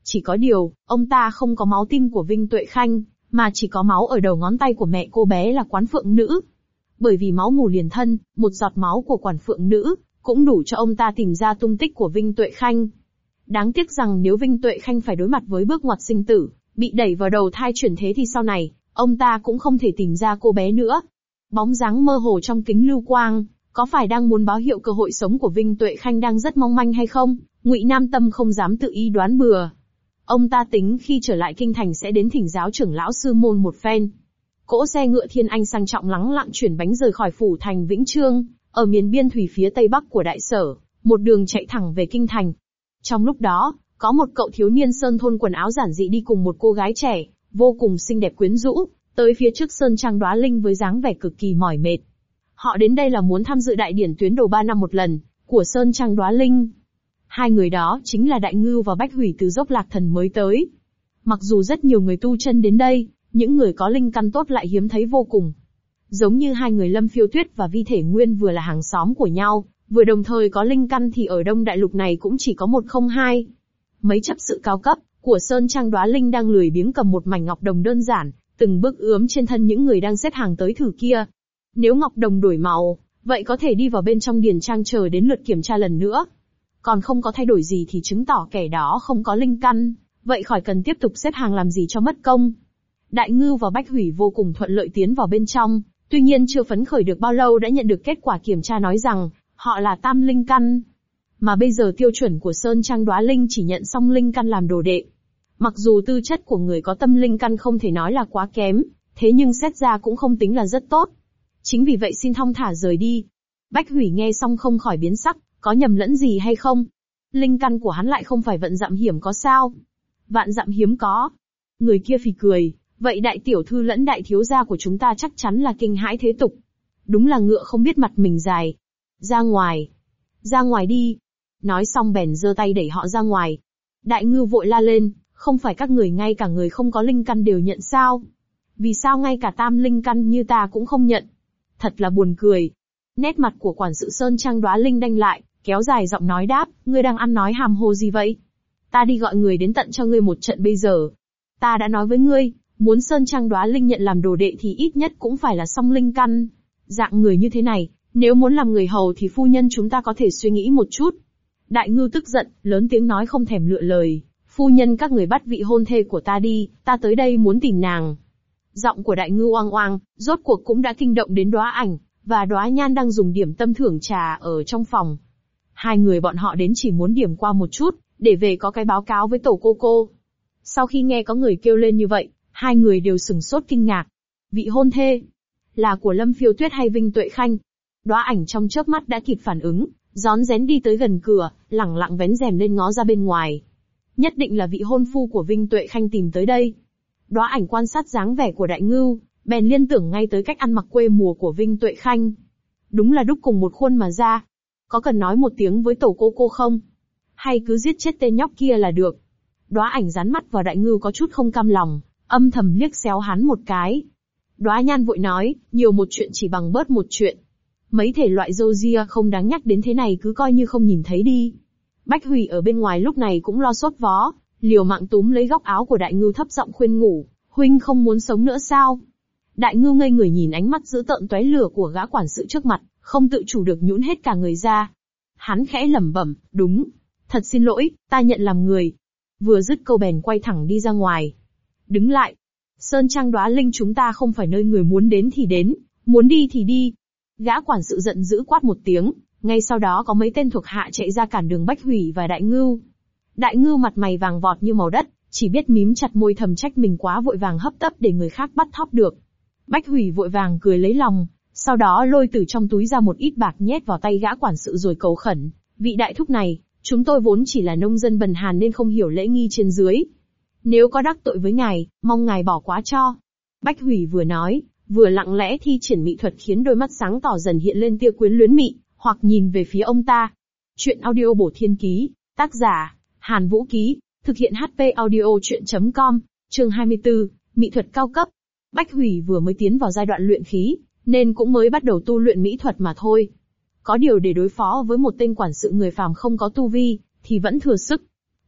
Chỉ có điều, ông ta không có máu tim của Vinh Tuệ Khanh, mà chỉ có máu ở đầu ngón tay của mẹ cô bé là Quán Phượng Nữ. Bởi vì máu mù liền thân, một giọt máu của Quán Phượng Nữ cũng đủ cho ông ta tìm ra tung tích của Vinh Tuệ Khanh. Đáng tiếc rằng nếu Vinh Tuệ Khanh phải đối mặt với bước ngoặt sinh tử, bị đẩy vào đầu thai chuyển thế thì sau này, ông ta cũng không thể tìm ra cô bé nữa. Bóng dáng mơ hồ trong kính lưu quang, có phải đang muốn báo hiệu cơ hội sống của Vinh Tuệ Khanh đang rất mong manh hay không? Ngụy Nam Tâm không dám tự ý đoán bừa. Ông ta tính khi trở lại kinh thành sẽ đến thỉnh giáo trưởng lão sư môn một phen. Cỗ xe ngựa Thiên Anh sang trọng lắng lặng chuyển bánh rời khỏi phủ thành Vĩnh Chương, ở miền biên thủy phía tây bắc của đại sở, một đường chạy thẳng về kinh thành. Trong lúc đó, có một cậu thiếu niên sơn thôn quần áo giản dị đi cùng một cô gái trẻ, vô cùng xinh đẹp quyến rũ, tới phía trước sơn trang Đóa Linh với dáng vẻ cực kỳ mỏi mệt. Họ đến đây là muốn tham dự đại điển tuyến đầu 3 năm một lần của sơn trang Đóa Linh. Hai người đó chính là Đại Ngưu và Bách Hủy từ Dốc Lạc Thần mới tới. Mặc dù rất nhiều người tu chân đến đây, những người có linh căn tốt lại hiếm thấy vô cùng. Giống như hai người Lâm Phiêu Tuyết và Vi Thể Nguyên vừa là hàng xóm của nhau, vừa đồng thời có linh căn thì ở Đông Đại Lục này cũng chỉ có một không hai. Mấy chấp sự cao cấp của sơn trang Đóa Linh đang lười biếng cầm một mảnh ngọc đồng đơn giản, từng bước ướm trên thân những người đang xếp hàng tới thử kia. Nếu ngọc đồng đổi màu, vậy có thể đi vào bên trong điền trang chờ đến lượt kiểm tra lần nữa. Còn không có thay đổi gì thì chứng tỏ kẻ đó không có linh căn, vậy khỏi cần tiếp tục xếp hàng làm gì cho mất công. Đại Ngưu và Bách Hủy vô cùng thuận lợi tiến vào bên trong, tuy nhiên chưa phấn khởi được bao lâu đã nhận được kết quả kiểm tra nói rằng, họ là tam linh căn. Mà bây giờ tiêu chuẩn của Sơn Trang Đóa Linh chỉ nhận song linh căn làm đồ đệ. Mặc dù tư chất của người có tâm linh căn không thể nói là quá kém, thế nhưng xét ra cũng không tính là rất tốt. Chính vì vậy xin thong thả rời đi. Bách Hủy nghe xong không khỏi biến sắc, có nhầm lẫn gì hay không? Linh căn của hắn lại không phải vận dặm hiểm có sao? Vạn dặm hiếm có. Người kia phì cười, vậy đại tiểu thư lẫn đại thiếu gia của chúng ta chắc chắn là kinh hãi thế tục. Đúng là ngựa không biết mặt mình dài. Ra ngoài. Ra ngoài đi. Nói xong bèn giơ tay đẩy họ ra ngoài. Đại Ngưu vội la lên, không phải các người ngay cả người không có linh căn đều nhận sao? Vì sao ngay cả tam linh căn như ta cũng không nhận? Thật là buồn cười. Nét mặt của quản sự Sơn Trang Đóa Linh đanh lại, kéo dài giọng nói đáp, ngươi đang ăn nói hàm hồ gì vậy? Ta đi gọi người đến tận cho ngươi một trận bây giờ. Ta đã nói với ngươi, muốn Sơn Trang Đóa Linh nhận làm đồ đệ thì ít nhất cũng phải là song linh căn. Dạng người như thế này, nếu muốn làm người hầu thì phu nhân chúng ta có thể suy nghĩ một chút. Đại Ngưu tức giận, lớn tiếng nói không thèm lựa lời, phu nhân các người bắt vị hôn thê của ta đi, ta tới đây muốn tìm nàng. Giọng của Đại Ngưu oang oang, rốt cuộc cũng đã kinh động đến Đóa Ảnh, và Đóa Nhan đang dùng điểm tâm thưởng trà ở trong phòng. Hai người bọn họ đến chỉ muốn điểm qua một chút, để về có cái báo cáo với tổ cô. Sau khi nghe có người kêu lên như vậy, hai người đều sửng sốt kinh ngạc. Vị hôn thê, là của Lâm Phiêu Tuyết hay Vinh Tuệ Khanh? Đóa Ảnh trong chớp mắt đã kịp phản ứng, rón rén đi tới gần cửa, lẳng lặng vén rèm lên ngó ra bên ngoài. Nhất định là vị hôn phu của Vinh Tuệ Khanh tìm tới đây. Đóa Ảnh quan sát dáng vẻ của Đại Ngưu, bèn liên tưởng ngay tới cách ăn mặc quê mùa của Vinh Tuệ Khanh. Đúng là đúc cùng một khuôn mà ra. Có cần nói một tiếng với tổ cô không? Hay cứ giết chết tên nhóc kia là được? Đóa Ảnh dán mắt vào Đại Ngưu có chút không cam lòng, âm thầm liếc xéo hắn một cái. Đóa Nhan vội nói, nhiều một chuyện chỉ bằng bớt một chuyện. Mấy thể loại râu ria không đáng nhắc đến thế này cứ coi như không nhìn thấy đi. Bách Hủy ở bên ngoài lúc này cũng lo sốt vó, liều mạng túm lấy góc áo của Đại Ngưu thấp giọng khuyên nhủ, huynh không muốn sống nữa sao? Đại Ngưu ngây người nhìn ánh mắt dữ tợn tóe lửa của gã quản sự trước mặt, không tự chủ được nhũn hết cả người ra. Hắn khẽ lẩm bẩm, đúng, thật xin lỗi, ta nhận làm người. Vừa dứt câu bèn quay thẳng đi ra ngoài. Đứng lại, Sơn Trang Đóa Linh chúng ta không phải nơi người muốn đến thì đến, muốn đi thì đi. Gã quản sự giận dữ quát một tiếng, ngay sau đó có mấy tên thuộc hạ chạy ra cản đường Bách Hủy và Đại Ngưu. Đại Ngưu mặt mày vàng vọt như màu đất, chỉ biết mím chặt môi thầm trách mình quá vội vàng hấp tấp để người khác bắt thóp được. Bách Hủy vội vàng cười lấy lòng, sau đó lôi từ trong túi ra một ít bạc nhét vào tay gã quản sự rồi cầu khẩn, vị đại thúc này, chúng tôi vốn chỉ là nông dân bần hàn nên không hiểu lễ nghi trên dưới. Nếu có đắc tội với ngài, mong ngài bỏ quá cho. Bách Hủy vừa nói, vừa lặng lẽ thi triển mỹ thuật khiến đôi mắt sáng tỏ dần hiện lên tia quyến luyến mị, hoặc nhìn về phía ông ta. Chuyện audio bổ thiên ký, tác giả, Hàn Vũ Ký, thực hiện HP audio chuyện.com, chương 24, mỹ thuật cao cấp. Bách Hủy vừa mới tiến vào giai đoạn luyện khí, nên cũng mới bắt đầu tu luyện mỹ thuật mà thôi. Có điều để đối phó với một tên quản sự người phàm không có tu vi, thì vẫn thừa sức.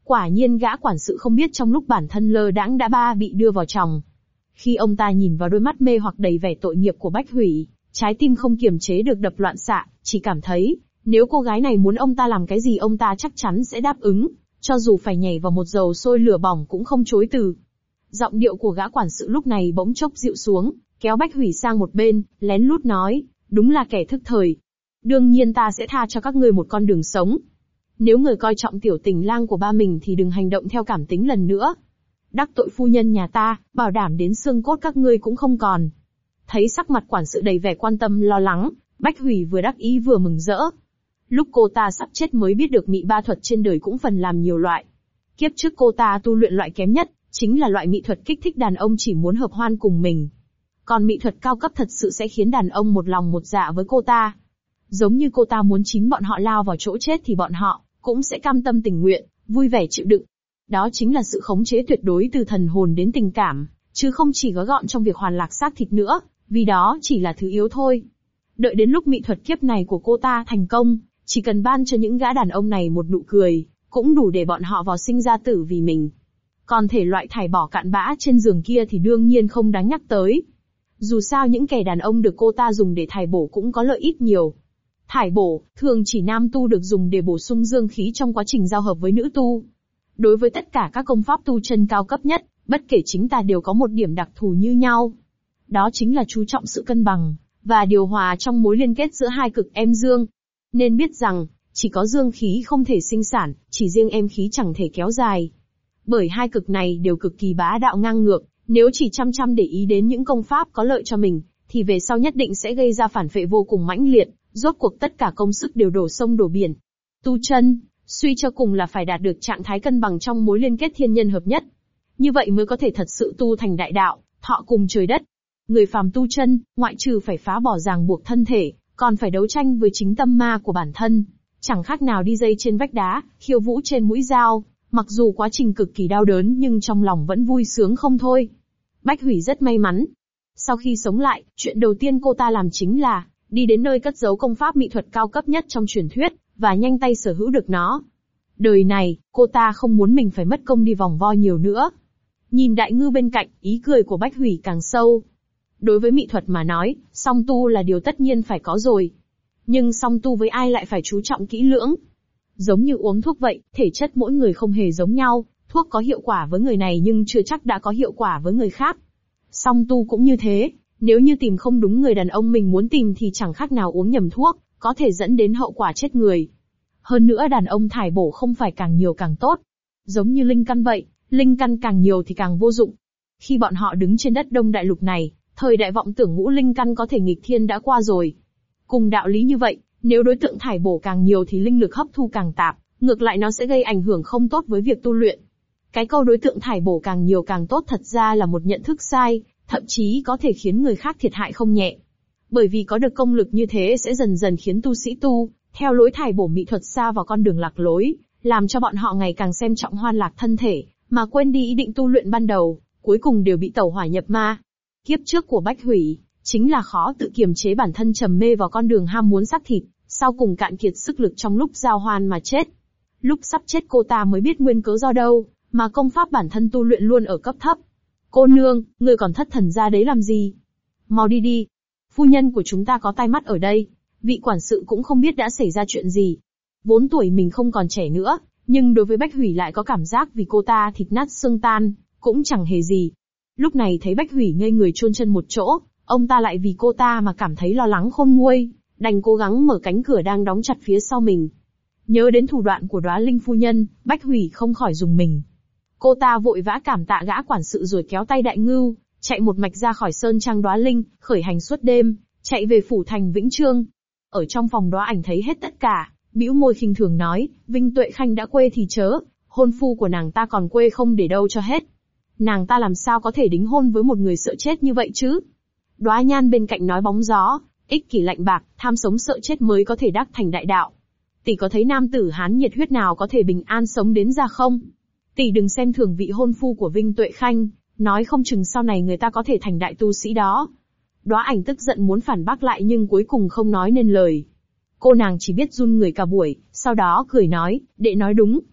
Quả nhiên gã quản sự không biết trong lúc bản thân lơ đãng đã bị đưa vào chòng. Khi ông ta nhìn vào đôi mắt mê hoặc đầy vẻ tội nghiệp của Bách Hủy, trái tim không kiềm chế được đập loạn xạ, chỉ cảm thấy, nếu cô gái này muốn ông ta làm cái gì ông ta chắc chắn sẽ đáp ứng, cho dù phải nhảy vào một dầu sôi lửa bỏng cũng không chối từ. Giọng điệu của gã quản sự lúc này bỗng chốc dịu xuống, kéo Bách Hủy sang một bên, lén lút nói, đúng là kẻ thức thời. Đương nhiên ta sẽ tha cho các ngươi một con đường sống. Nếu người coi trọng tiểu tình lang của ba mình thì đừng hành động theo cảm tính lần nữa. Đắc tội phu nhân nhà ta, bảo đảm đến xương cốt các ngươi cũng không còn. Thấy sắc mặt quản sự đầy vẻ quan tâm lo lắng, Bách Hủy vừa đắc ý vừa mừng rỡ. Lúc cô ta sắp chết mới biết được mị ba thuật trên đời cũng phần làm nhiều loại. Kiếp trước cô ta tu luyện loại kém nhất, chính là loại mị thuật kích thích đàn ông chỉ muốn hợp hoan cùng mình. Còn mị thuật cao cấp thật sự sẽ khiến đàn ông một lòng một dạ với cô ta. Giống như cô ta muốn chính bọn họ lao vào chỗ chết thì bọn họ cũng sẽ cam tâm tình nguyện, vui vẻ chịu đựng. Đó chính là sự khống chế tuyệt đối từ thần hồn đến tình cảm, chứ không chỉ gói gọn trong việc hoàn lạc xác thịt nữa, vì đó chỉ là thứ yếu thôi. Đợi đến lúc mị thuật kiếp này của cô ta thành công, chỉ cần ban cho những gã đàn ông này một nụ cười, cũng đủ để bọn họ vào sinh ra tử vì mình. Còn thể loại thải bỏ cặn bã trên giường kia thì đương nhiên không đáng nhắc tới. Dù sao những kẻ đàn ông được cô ta dùng để thải bổ cũng có lợi ích nhiều. Thải bổ, thường chỉ nam tu được dùng để bổ sung dương khí trong quá trình giao hợp với nữ tu. Đối với tất cả các công pháp tu chân cao cấp nhất, bất kể chính tà đều có một điểm đặc thù như nhau. Đó chính là chú trọng sự cân bằng, và điều hòa trong mối liên kết giữa hai cực em dương. Nên biết rằng, chỉ có dương khí không thể sinh sản, chỉ riêng em khí chẳng thể kéo dài. Bởi hai cực này đều cực kỳ bá đạo ngang ngược, nếu chỉ chăm để ý đến những công pháp có lợi cho mình, thì về sau nhất định sẽ gây ra phản phệ vô cùng mãnh liệt, rốt cuộc tất cả công sức đều đổ sông đổ biển. Tu chân, suy cho cùng là phải đạt được trạng thái cân bằng trong mối liên kết thiên nhân hợp nhất. Như vậy mới có thể thật sự tu thành đại đạo, thọ cùng trời đất. Người phàm tu chân, ngoại trừ phải phá bỏ ràng buộc thân thể, còn phải đấu tranh với chính tâm ma của bản thân. Chẳng khác nào đi dây trên vách đá, khiêu vũ trên mũi dao, mặc dù quá trình cực kỳ đau đớn nhưng trong lòng vẫn vui sướng không thôi. Bách Hủy rất may mắn. Sau khi sống lại, chuyện đầu tiên cô ta làm chính là đi đến nơi cất giấu công pháp mỹ thuật cao cấp nhất trong truyền thuyết, và nhanh tay sở hữu được nó. Đời này, cô ta không muốn mình phải mất công đi vòng vo nhiều nữa. Nhìn Đại Ngư bên cạnh, ý cười của Bách Hủy càng sâu. Đối với mỹ thuật mà nói, song tu là điều tất nhiên phải có rồi. Nhưng song tu với ai lại phải chú trọng kỹ lưỡng. Giống như uống thuốc vậy, thể chất mỗi người không hề giống nhau, thuốc có hiệu quả với người này nhưng chưa chắc đã có hiệu quả với người khác. Song tu cũng như thế, nếu như tìm không đúng người đàn ông mình muốn tìm thì chẳng khác nào uống nhầm thuốc, có thể dẫn đến hậu quả chết người. Hơn nữa đàn ông thải bổ không phải càng nhiều càng tốt. Giống như linh căn vậy, linh căn càng nhiều thì càng vô dụng. Khi bọn họ đứng trên đất Đông Đại Lục này, thời đại vọng tưởng ngũ linh căn có thể nghịch thiên đã qua rồi. Cùng đạo lý như vậy, nếu đối tượng thải bổ càng nhiều thì linh lực hấp thu càng tạp, ngược lại nó sẽ gây ảnh hưởng không tốt với việc tu luyện. Cái câu đối tượng thải bổ càng nhiều càng tốt thật ra là một nhận thức sai, thậm chí có thể khiến người khác thiệt hại không nhẹ. Bởi vì có được công lực như thế sẽ dần dần khiến tu sĩ tu theo lối thải bổ mỹ thuật xa vào con đường lạc lối, làm cho bọn họ ngày càng xem trọng hoan lạc thân thể, mà quên đi ý định tu luyện ban đầu, cuối cùng đều bị tẩu hỏa nhập ma. Kiếp trước của Bách Hủy chính là khó tự kiềm chế bản thân trầm mê vào con đường ham muốn xác thịt, sau cùng cạn kiệt sức lực trong lúc giao hoan mà chết. Lúc sắp chết cô ta mới biết nguyên cớ do đâu, mà công pháp bản thân tu luyện luôn ở cấp thấp. Cô nương, ngươi còn thất thần ra đấy làm gì? Mau đi đi. Phu nhân của chúng ta có tai mắt ở đây. Vị quản sự cũng không biết đã xảy ra chuyện gì. Vốn tuổi mình không còn trẻ nữa, nhưng đối với Bách Hủy lại có cảm giác vì cô ta thịt nát xương tan, cũng chẳng hề gì. Lúc này thấy Bách Hủy ngây người chôn chân một chỗ, ông ta lại vì cô ta mà cảm thấy lo lắng khôn nguôi, đành cố gắng mở cánh cửa đang đóng chặt phía sau mình. Nhớ đến thủ đoạn của Đóa Linh phu nhân, Bách Hủy không khỏi rùng mình. Cô ta vội vã cảm tạ gã quản sự rồi kéo tay Đại Ngưu, chạy một mạch ra khỏi sơn trang Đóa Linh, khởi hành suốt đêm, chạy về phủ thành Vĩnh Trương. Ở trong phòng Đóa Ảnh thấy hết tất cả, bĩu môi khinh thường nói, Vinh Tuệ Khanh đã quê thì chớ, hôn phu của nàng ta còn quê không để đâu cho hết. Nàng ta làm sao có thể đính hôn với một người sợ chết như vậy chứ? Đóa Nhan bên cạnh nói bóng gió, ích kỷ lạnh bạc, tham sống sợ chết mới có thể đắc thành đại đạo. Tỷ có thấy nam tử Hán nhiệt huyết nào có thể bình an sống đến ra không? Tỷ đừng xem thường vị hôn phu của Vinh Tuệ Khanh, nói không chừng sau này người ta có thể thành đại tu sĩ đó. Đóa Ảnh tức giận muốn phản bác lại nhưng cuối cùng không nói nên lời. Cô nàng chỉ biết run người cả buổi, sau đó cười nói, đệ nói đúng.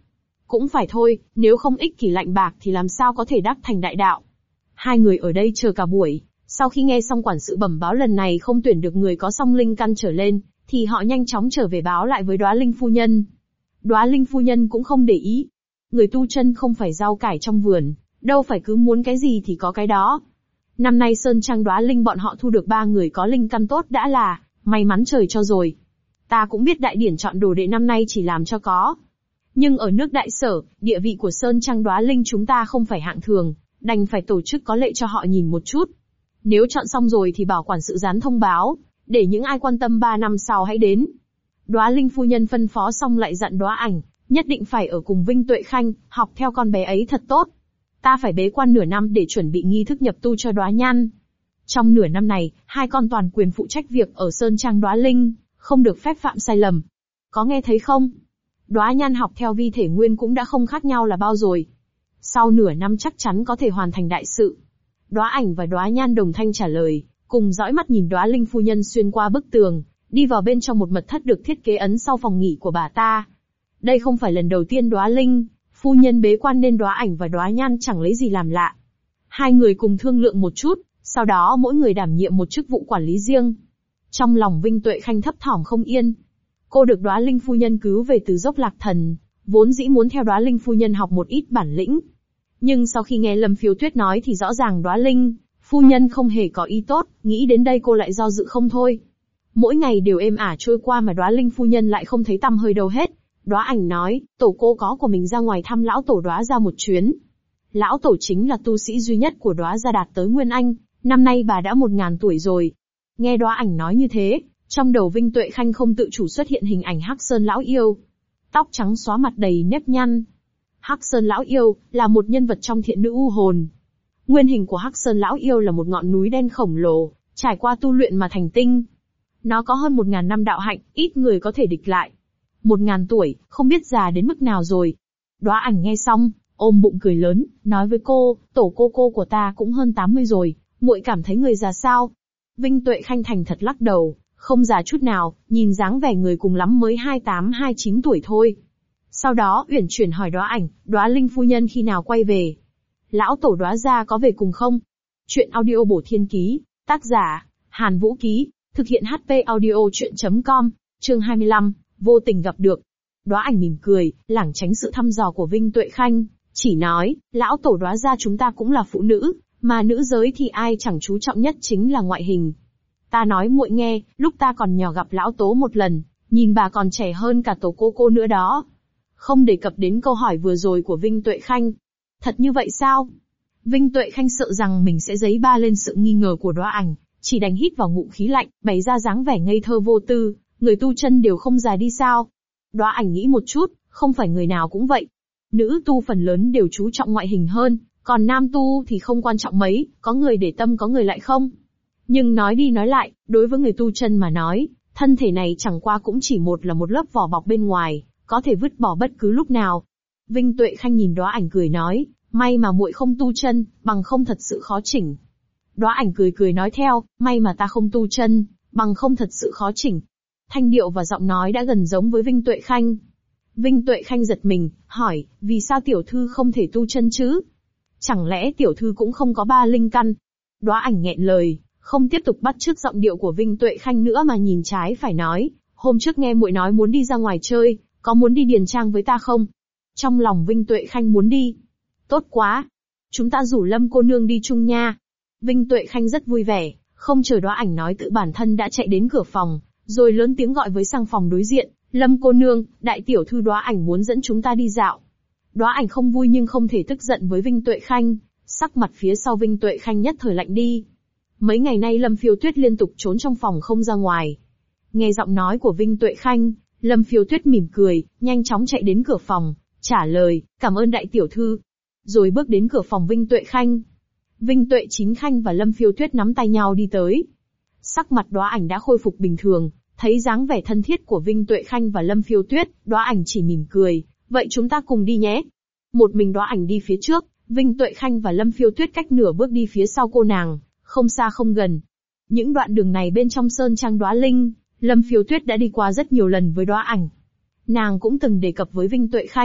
Cũng phải thôi, nếu không ích kỷ lạnh bạc thì làm sao có thể đắc thành đại đạo. Hai người ở đây chờ cả buổi, sau khi nghe xong quản sự bẩm báo lần này không tuyển được người có song linh căn trở lên, thì họ nhanh chóng trở về báo lại với Đóa Linh phu nhân. Đóa Linh phu nhân cũng không để ý. Người tu chân không phải rau cải trong vườn, đâu phải cứ muốn cái gì thì có cái đó. Năm nay Sơn Trang Đóa Linh bọn họ thu được 3 người có linh căn tốt đã là may mắn trời cho rồi. Ta cũng biết đại điển chọn đồ đệ năm nay chỉ làm cho có. Nhưng ở nước Đại Sở, địa vị của Sơn Trang Đóa Linh chúng ta không phải hạng thường, đành phải tổ chức có lệ cho họ nhìn một chút. Nếu chọn xong rồi thì bảo quản sự dán thông báo, để những ai quan tâm 3 năm sau hãy đến. Đóa Linh phu nhân phân phó xong lại dặn Đóa Ảnh, nhất định phải ở cùng Vinh Tuệ Khanh, học theo con bé ấy thật tốt. Ta phải bế quan nửa năm để chuẩn bị nghi thức nhập tu cho Đóa Nhan. Trong nửa năm này, hai con toàn quyền phụ trách việc ở Sơn Trang Đóa Linh, không được phép phạm sai lầm. Có nghe thấy không? Đóa Nhan học theo Vi Thể Nguyên cũng đã không khác nhau là bao rồi. Sau nửa năm chắc chắn có thể hoàn thành đại sự. Đóa Ảnh và Đóa Nhan đồng thanh trả lời, cùng dõi mắt nhìn Đóa Linh phu nhân xuyên qua bức tường, đi vào bên trong một mật thất được thiết kế ấn sau phòng nghỉ của bà ta. Đây không phải lần đầu tiên Đóa Linh phu nhân bế quan nên Đóa Ảnh và Đóa Nhan chẳng lấy gì làm lạ. Hai người cùng thương lượng một chút, sau đó mỗi người đảm nhiệm một chức vụ quản lý riêng. Trong lòng Vinh Tuệ Khanh thấp thỏm không yên. Cô được Đóa Linh phu nhân cứu về từ dốc Lạc Thần, vốn dĩ muốn theo Đóa Linh phu nhân học một ít bản lĩnh. Nhưng sau khi nghe Lâm Phiêu Tuyết nói thì rõ ràng Đóa Linh phu nhân không hề có ý tốt, nghĩ đến đây cô lại do dự không thôi. Mỗi ngày đều êm ả trôi qua mà Đóa Linh phu nhân lại không thấy tăm hơi đâu hết. Đóa Ảnh nói, tổ cô có của mình ra ngoài thăm lão tổ Đóa gia một chuyến. Lão tổ chính là tu sĩ duy nhất của Đóa gia đạt tới Nguyên Anh, năm nay bà đã 1000 tuổi rồi. Nghe Đóa Ảnh nói như thế, trong đầu Vinh Tuệ Khanh không tự chủ xuất hiện hình ảnh Hắc Sơn lão yêu. Tóc trắng xóa mặt đầy nếp nhăn. Hắc Sơn lão yêu là một nhân vật trong Thiện Nữ U Hồn. Nguyên hình của Hắc Sơn lão yêu là một ngọn núi đen khổng lồ, trải qua tu luyện mà thành tinh. Nó có hơn 1000 năm đạo hạnh, ít người có thể địch lại. 1000 tuổi, không biết già đến mức nào rồi. Đóa Ảnh nghe xong, ôm bụng cười lớn, nói với cô, tổ cô của ta cũng hơn 80 rồi, muội cảm thấy người già sao? Vinh Tuệ Khanh thành thật lắc đầu, không già chút nào, nhìn dáng vẻ người cùng lắm mới 28-29 tuổi thôi. Sau đó uyển chuyển hỏi Đóa Ảnh, Đóa Linh phu nhân khi nào quay về? Lão tổ Đóa gia có về cùng không? Chuyện audio bổ thiên ký, tác giả, Hàn Vũ Ký, thực hiện HP audio chuyện.com, chương 25, vô tình gặp được. Đóa Ảnh mỉm cười, lảng tránh sự thăm dò của Vinh Tuệ Khanh, chỉ nói, lão tổ Đóa gia chúng ta cũng là phụ nữ, mà nữ giới thì ai chẳng chú trọng nhất chính là ngoại hình. Ta nói muội nghe, lúc ta còn nhỏ gặp lão tố một lần, nhìn bà còn trẻ hơn cả tổ cô nữa đó. Không đề cập đến câu hỏi vừa rồi của Vinh Tuệ Khanh. Thật như vậy sao? Vinh Tuệ Khanh sợ rằng mình sẽ giấy ba lên sự nghi ngờ của Đóa Ảnh, chỉ đành hít vào ngụm khí lạnh, bày ra dáng vẻ ngây thơ vô tư, người tu chân đều không già đi sao? Đóa Ảnh nghĩ một chút, không phải người nào cũng vậy. Nữ tu phần lớn đều chú trọng ngoại hình hơn, còn nam tu thì không quan trọng mấy, có người để tâm có người lại không. Nhưng nói đi nói lại, đối với người tu chân mà nói, thân thể này chẳng qua cũng chỉ là một lớp vỏ bọc bên ngoài, có thể vứt bỏ bất cứ lúc nào. Vinh Tuệ Khanh nhìn Đóa Ảnh cười nói, may mà muội không tu chân, bằng không thật sự khó chỉnh. Đóa Ảnh cười nói theo, may mà ta không tu chân, bằng không thật sự khó chỉnh. Thanh điệu và giọng nói đã gần giống với Vinh Tuệ Khanh. Vinh Tuệ Khanh giật mình, hỏi, vì sao tiểu thư không thể tu chân chứ? Chẳng lẽ tiểu thư cũng không có 3 linh căn? Đóa Ảnh nghẹn lời, không tiếp tục bắt chước giọng điệu của Vinh Tuệ Khanh nữa mà nhìn trái phải nói, hôm trước nghe muội nói muốn đi ra ngoài chơi, có muốn đi điền trang với ta không? Trong lòng Vinh Tuệ Khanh muốn đi. Tốt quá. Chúng ta rủ Lâm cô nương đi chung nha. Vinh Tuệ Khanh rất vui vẻ, không chờ Đóa Ảnh nói tự bản thân đã chạy đến cửa phòng, rồi lớn tiếng gọi với sang phòng đối diện, Lâm cô nương, đại tiểu thư Đóa Ảnh muốn dẫn chúng ta đi dạo. Đóa Ảnh không vui nhưng không thể tức giận với Vinh Tuệ Khanh, sắc mặt phía sau Vinh Tuệ Khanh nhất thời lạnh đi. Mấy ngày nay Lâm Phiêu Tuyết liên tục trốn trong phòng không ra ngoài. Nghe giọng nói của Vinh Tuệ Khanh, Lâm Phiêu Tuyết mỉm cười, nhanh chóng chạy đến cửa phòng, trả lời, cảm ơn đại tiểu thư. Rồi bước đến cửa phòng Vinh Tuệ Khanh. Vinh Tuệ Chín Khanh và Lâm Phiêu Tuyết nắm tay nhau đi tới. Sắc mặt Đóa Ảnh đã khôi phục bình thường, thấy dáng vẻ thân thiết của Vinh Tuệ Khanh và Lâm Phiêu Tuyết, Đóa Ảnh chỉ mỉm cười, vậy chúng ta cùng đi nhé. Một mình Đóa Ảnh đi phía trước, Vinh Tuệ Khanh và Lâm Phiêu Tuyết cách nửa bước đi phía sau cô nàng, không xa không gần. Những đoạn đường này bên trong Sơn Trang Đóa Linh, Lâm Phiêu Tuyết đã đi qua rất nhiều lần với Đóa Ảnh. Nàng cũng từng đề cập với Vinh Tuệ Khanh,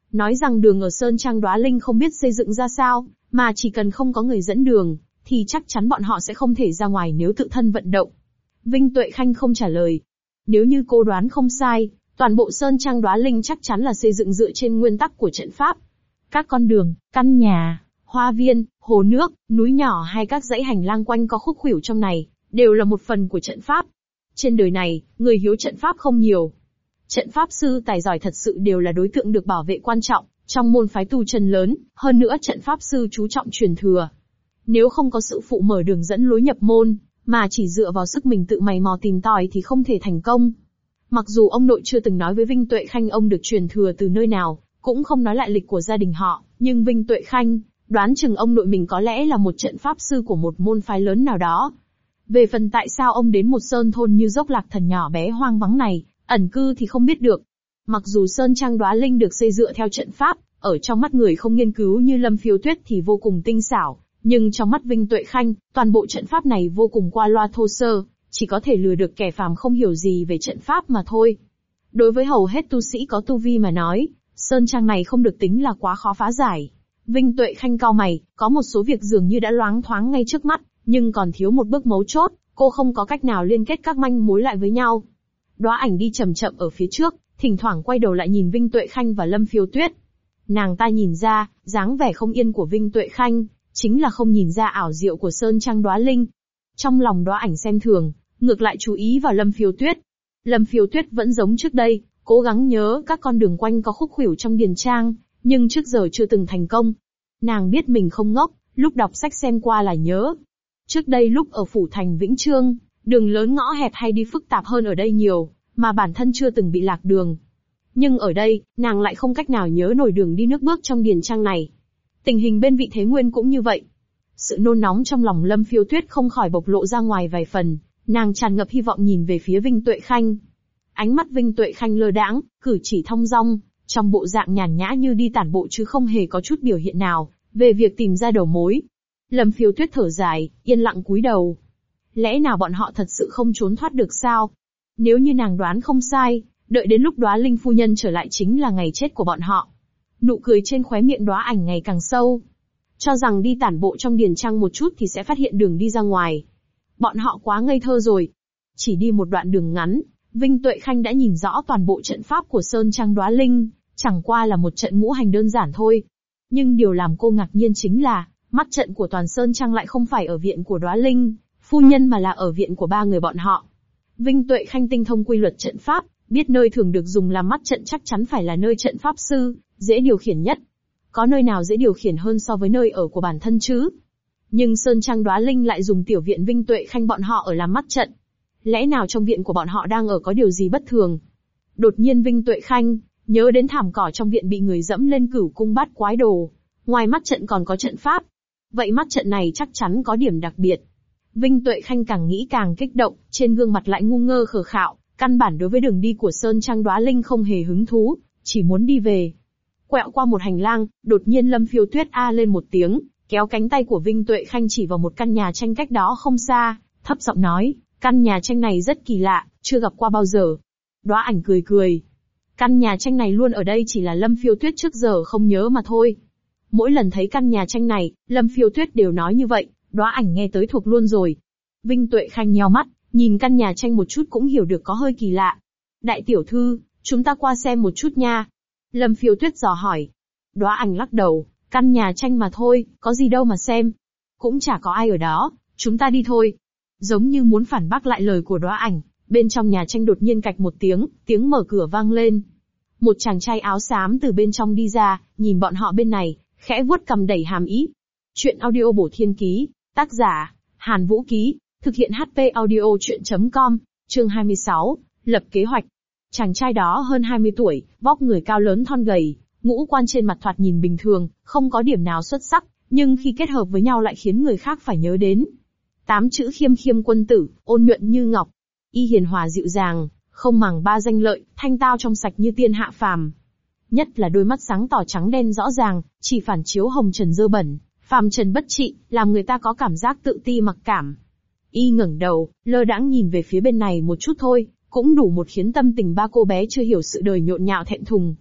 nói rằng đường ở Sơn Trang Đóa Linh không biết xây dựng ra sao, mà chỉ cần không có người dẫn đường, thì chắc chắn bọn họ sẽ không thể ra ngoài nếu tự thân vận động. Vinh Tuệ Khanh không trả lời. Nếu như cô đoán không sai, toàn bộ Sơn Trang Đóa Linh chắc chắn là xây dựng dựa trên nguyên tắc của trận pháp. Các con đường, căn nhà, hoa viên, hồ nước, núi nhỏ hay các dãy hành lang quanh có khúc khuỷu trong này, đều là một phần của trận pháp. Trên đời này, người hiếu trận pháp không nhiều. Trận pháp sư tài giỏi thật sự đều là đối tượng được bảo vệ quan trọng, trong môn phái tu chân lớn, hơn nữa trận pháp sư chú trọng truyền thừa. Nếu không có sự phụ mở đường dẫn lối nhập môn, mà chỉ dựa vào sức mình tự mày mò tìm tòi thì không thể thành công. Mặc dù ông nội chưa từng nói với Vinh Tuệ Khanh ông được truyền thừa từ nơi nào, cũng không nói lại lịch của gia đình họ, nhưng Vinh Tuệ Khanh đoán chừng ông nội mình có lẽ là một trận pháp sư của một môn phái lớn nào đó. Về phần tại sao ông đến một sơn thôn như Dốc Lạc Thần nhỏ bé hoang vắng này, ẩn cư thì không biết được. Mặc dù Sơn Trang Đóa Linh được xây dựa theo trận pháp, ở trong mắt người không nghiên cứu như Lâm Phiêu Tuyết thì vô cùng tinh xảo, nhưng trong mắt Vinh Tuệ Khanh, toàn bộ trận pháp này vô cùng qua loa thô sơ, chỉ có thể lừa được kẻ phàm không hiểu gì về trận pháp mà thôi. Đối với hầu hết tu sĩ có tu vi mà nói, Sơn Trang này không được tính là quá khó phá giải. Vinh Tuệ Khanh cau mày, có một số việc dường như đã loáng thoáng ngay trước mắt, nhưng còn thiếu một bước mấu chốt, cô không có cách nào liên kết các manh mối lại với nhau. Đóa Ảnh đi chậm chậm ở phía trước, thỉnh thoảng quay đầu lại nhìn Vinh Tuệ Khanh và Lâm Phiêu Tuyết. Nàng ta nhìn ra, dáng vẻ không yên của Vinh Tuệ Khanh, chính là không nhìn ra ảo diệu của Sơn Trang Đóa Linh. Trong lòng Đóa Ảnh xem thường, ngược lại chú ý vào Lâm Phiêu Tuyết. Lâm Phiêu Tuyết vẫn giống trước đây, cố gắng nhớ các con đường quanh có khúc khuỷu trong điền trang, nhưng trước giờ chưa từng thành công. Nàng biết mình không ngốc, lúc đọc sách xem qua là nhớ. Trước đây lúc ở phủ thành Vĩnh Trương, đường lớn ngõ hẹp hay đi phức tạp hơn ở đây nhiều, mà bản thân chưa từng bị lạc đường. Nhưng ở đây, nàng lại không cách nào nhớ nổi đường đi nước bước trong điền trang này. Tình hình bên Vị Thế Nguyên cũng như vậy. Sự nôn nóng trong lòng Lâm Phiêu Tuyết không khỏi bộc lộ ra ngoài vài phần, nàng tràn ngập hy vọng nhìn về phía Vinh Tuệ Khanh. Ánh mắt Vinh Tuệ Khanh lơ đãng, cử chỉ thong dong, trong bộ dạng nhàn nhã như đi tản bộ chứ không hề có chút biểu hiện nào về việc tìm ra đầu mối. Lâm Phiêu Tuyết thở dài, yên lặng cúi đầu. Lẽ nào bọn họ thật sự không trốn thoát được sao? Nếu như nàng đoán không sai, đợi đến lúc Đóa Linh phu nhân trở lại chính là ngày chết của bọn họ. Nụ cười trên khóe miệng Đóa Ảnh ngày càng sâu. Cho rằng đi tản bộ trong điền trang một chút thì sẽ phát hiện đường đi ra ngoài. Bọn họ quá ngây thơ rồi. Chỉ đi một đoạn đường ngắn, Vinh Tuệ Khanh đã nhìn rõ toàn bộ trận pháp của Sơn Trang Đóa Linh, chẳng qua là một trận ngũ hành đơn giản thôi. Nhưng điều làm cô ngạc nhiên chính là, mắt trận của toàn Sơn Trang lại không phải ở viện của Đóa Linh phu nhân mà là ở viện của ba người bọn họ. Vinh Tuệ Khanh tinh thông quy luật trận pháp, biết nơi thường được dùng làm mắt trận chắc chắn phải là nơi trận pháp sư dễ điều khiển nhất. Có nơi nào dễ điều khiển hơn so với nơi ở của bản thân chứ? Nhưng Sơn Trang Đóa Linh lại dùng tiểu viện Vinh Tuệ Khanh bọn họ ở làm mắt trận. Lẽ nào trong viện của bọn họ đang ở có điều gì bất thường? Đột nhiên Vinh Tuệ Khanh nhớ đến thảm cỏ trong viện bị người dẫm lên Cửu Cung Bát Quái Đồ. Ngoài mắt trận còn có trận pháp. Vậy mắt trận này chắc chắn có điểm đặc biệt. Vinh Tuệ Khanh càng nghĩ càng kích động, trên gương mặt lại ngu ngơ khờ khạo, căn bản đối với đường đi của Sơn Trang Đóa Linh không hề hứng thú, chỉ muốn đi về. Quẹo qua một hành lang, đột nhiên Lâm Phiêu Tuyết a lên một tiếng, kéo cánh tay của Vinh Tuệ Khanh chỉ vào một căn nhà tranh cách đó không xa, thấp giọng nói, căn nhà tranh này rất kỳ lạ, chưa gặp qua bao giờ. Đóa Ảnh cười cười. Căn nhà tranh này luôn ở đây chỉ là Lâm Phiêu Tuyết trước giờ không nhớ mà thôi. Mỗi lần thấy căn nhà tranh này, Lâm Phiêu Tuyết đều nói như vậy, Đóa Ảnh nghe tới thuộc luôn rồi. Vinh Tuệ Khanh nheo mắt, nhìn căn nhà tranh một chút cũng hiểu được có hơi kỳ lạ. Đại tiểu thư, chúng ta qua xem một chút nha. Lâm Phiêu Tuyết dò hỏi. Đóa Ảnh lắc đầu, căn nhà tranh mà thôi, có gì đâu mà xem. Cũng chả có ai ở đó, chúng ta đi thôi. Giống như muốn phản bác lại lời của Đóa Ảnh, bên trong nhà tranh đột nhiên cạch một tiếng, tiếng mở cửa vang lên. Một chàng trai áo xám từ bên trong đi ra, nhìn bọn họ bên này, khẽ vuốt cằm đầy hàm ý. Chuyện audio Bổ Thiên Ký, tác giả, Hàn Vũ Ký, thực hiện HP audio chuyện.com, chương 26, lập kế hoạch. Chàng trai đó hơn 20 tuổi, vóc người cao lớn thon gầy, ngũ quan trên mặt thoạt nhìn bình thường, không có điểm nào xuất sắc, nhưng khi kết hợp với nhau lại khiến người khác phải nhớ đến. 8 chữ khiêm khiêm quân tử, ôn nhuận như ngọc. Y hiền hòa dịu dàng, không màng ba danh lợi, thanh tao trong sạch như tiên hạ phàm. Nhất là đôi mắt sáng tỏ trắng đen rõ ràng, chỉ phản chiếu hồng trần dơ bẩn, phàm trần bất trị, làm người ta có cảm giác tự ti mặc cảm. Y ngẩng đầu, lơ đãng nhìn về phía bên này một chút thôi, cũng đủ một khiến tâm tình ba cô bé chưa hiểu sự đời nhộn nhạo thẹn thùng.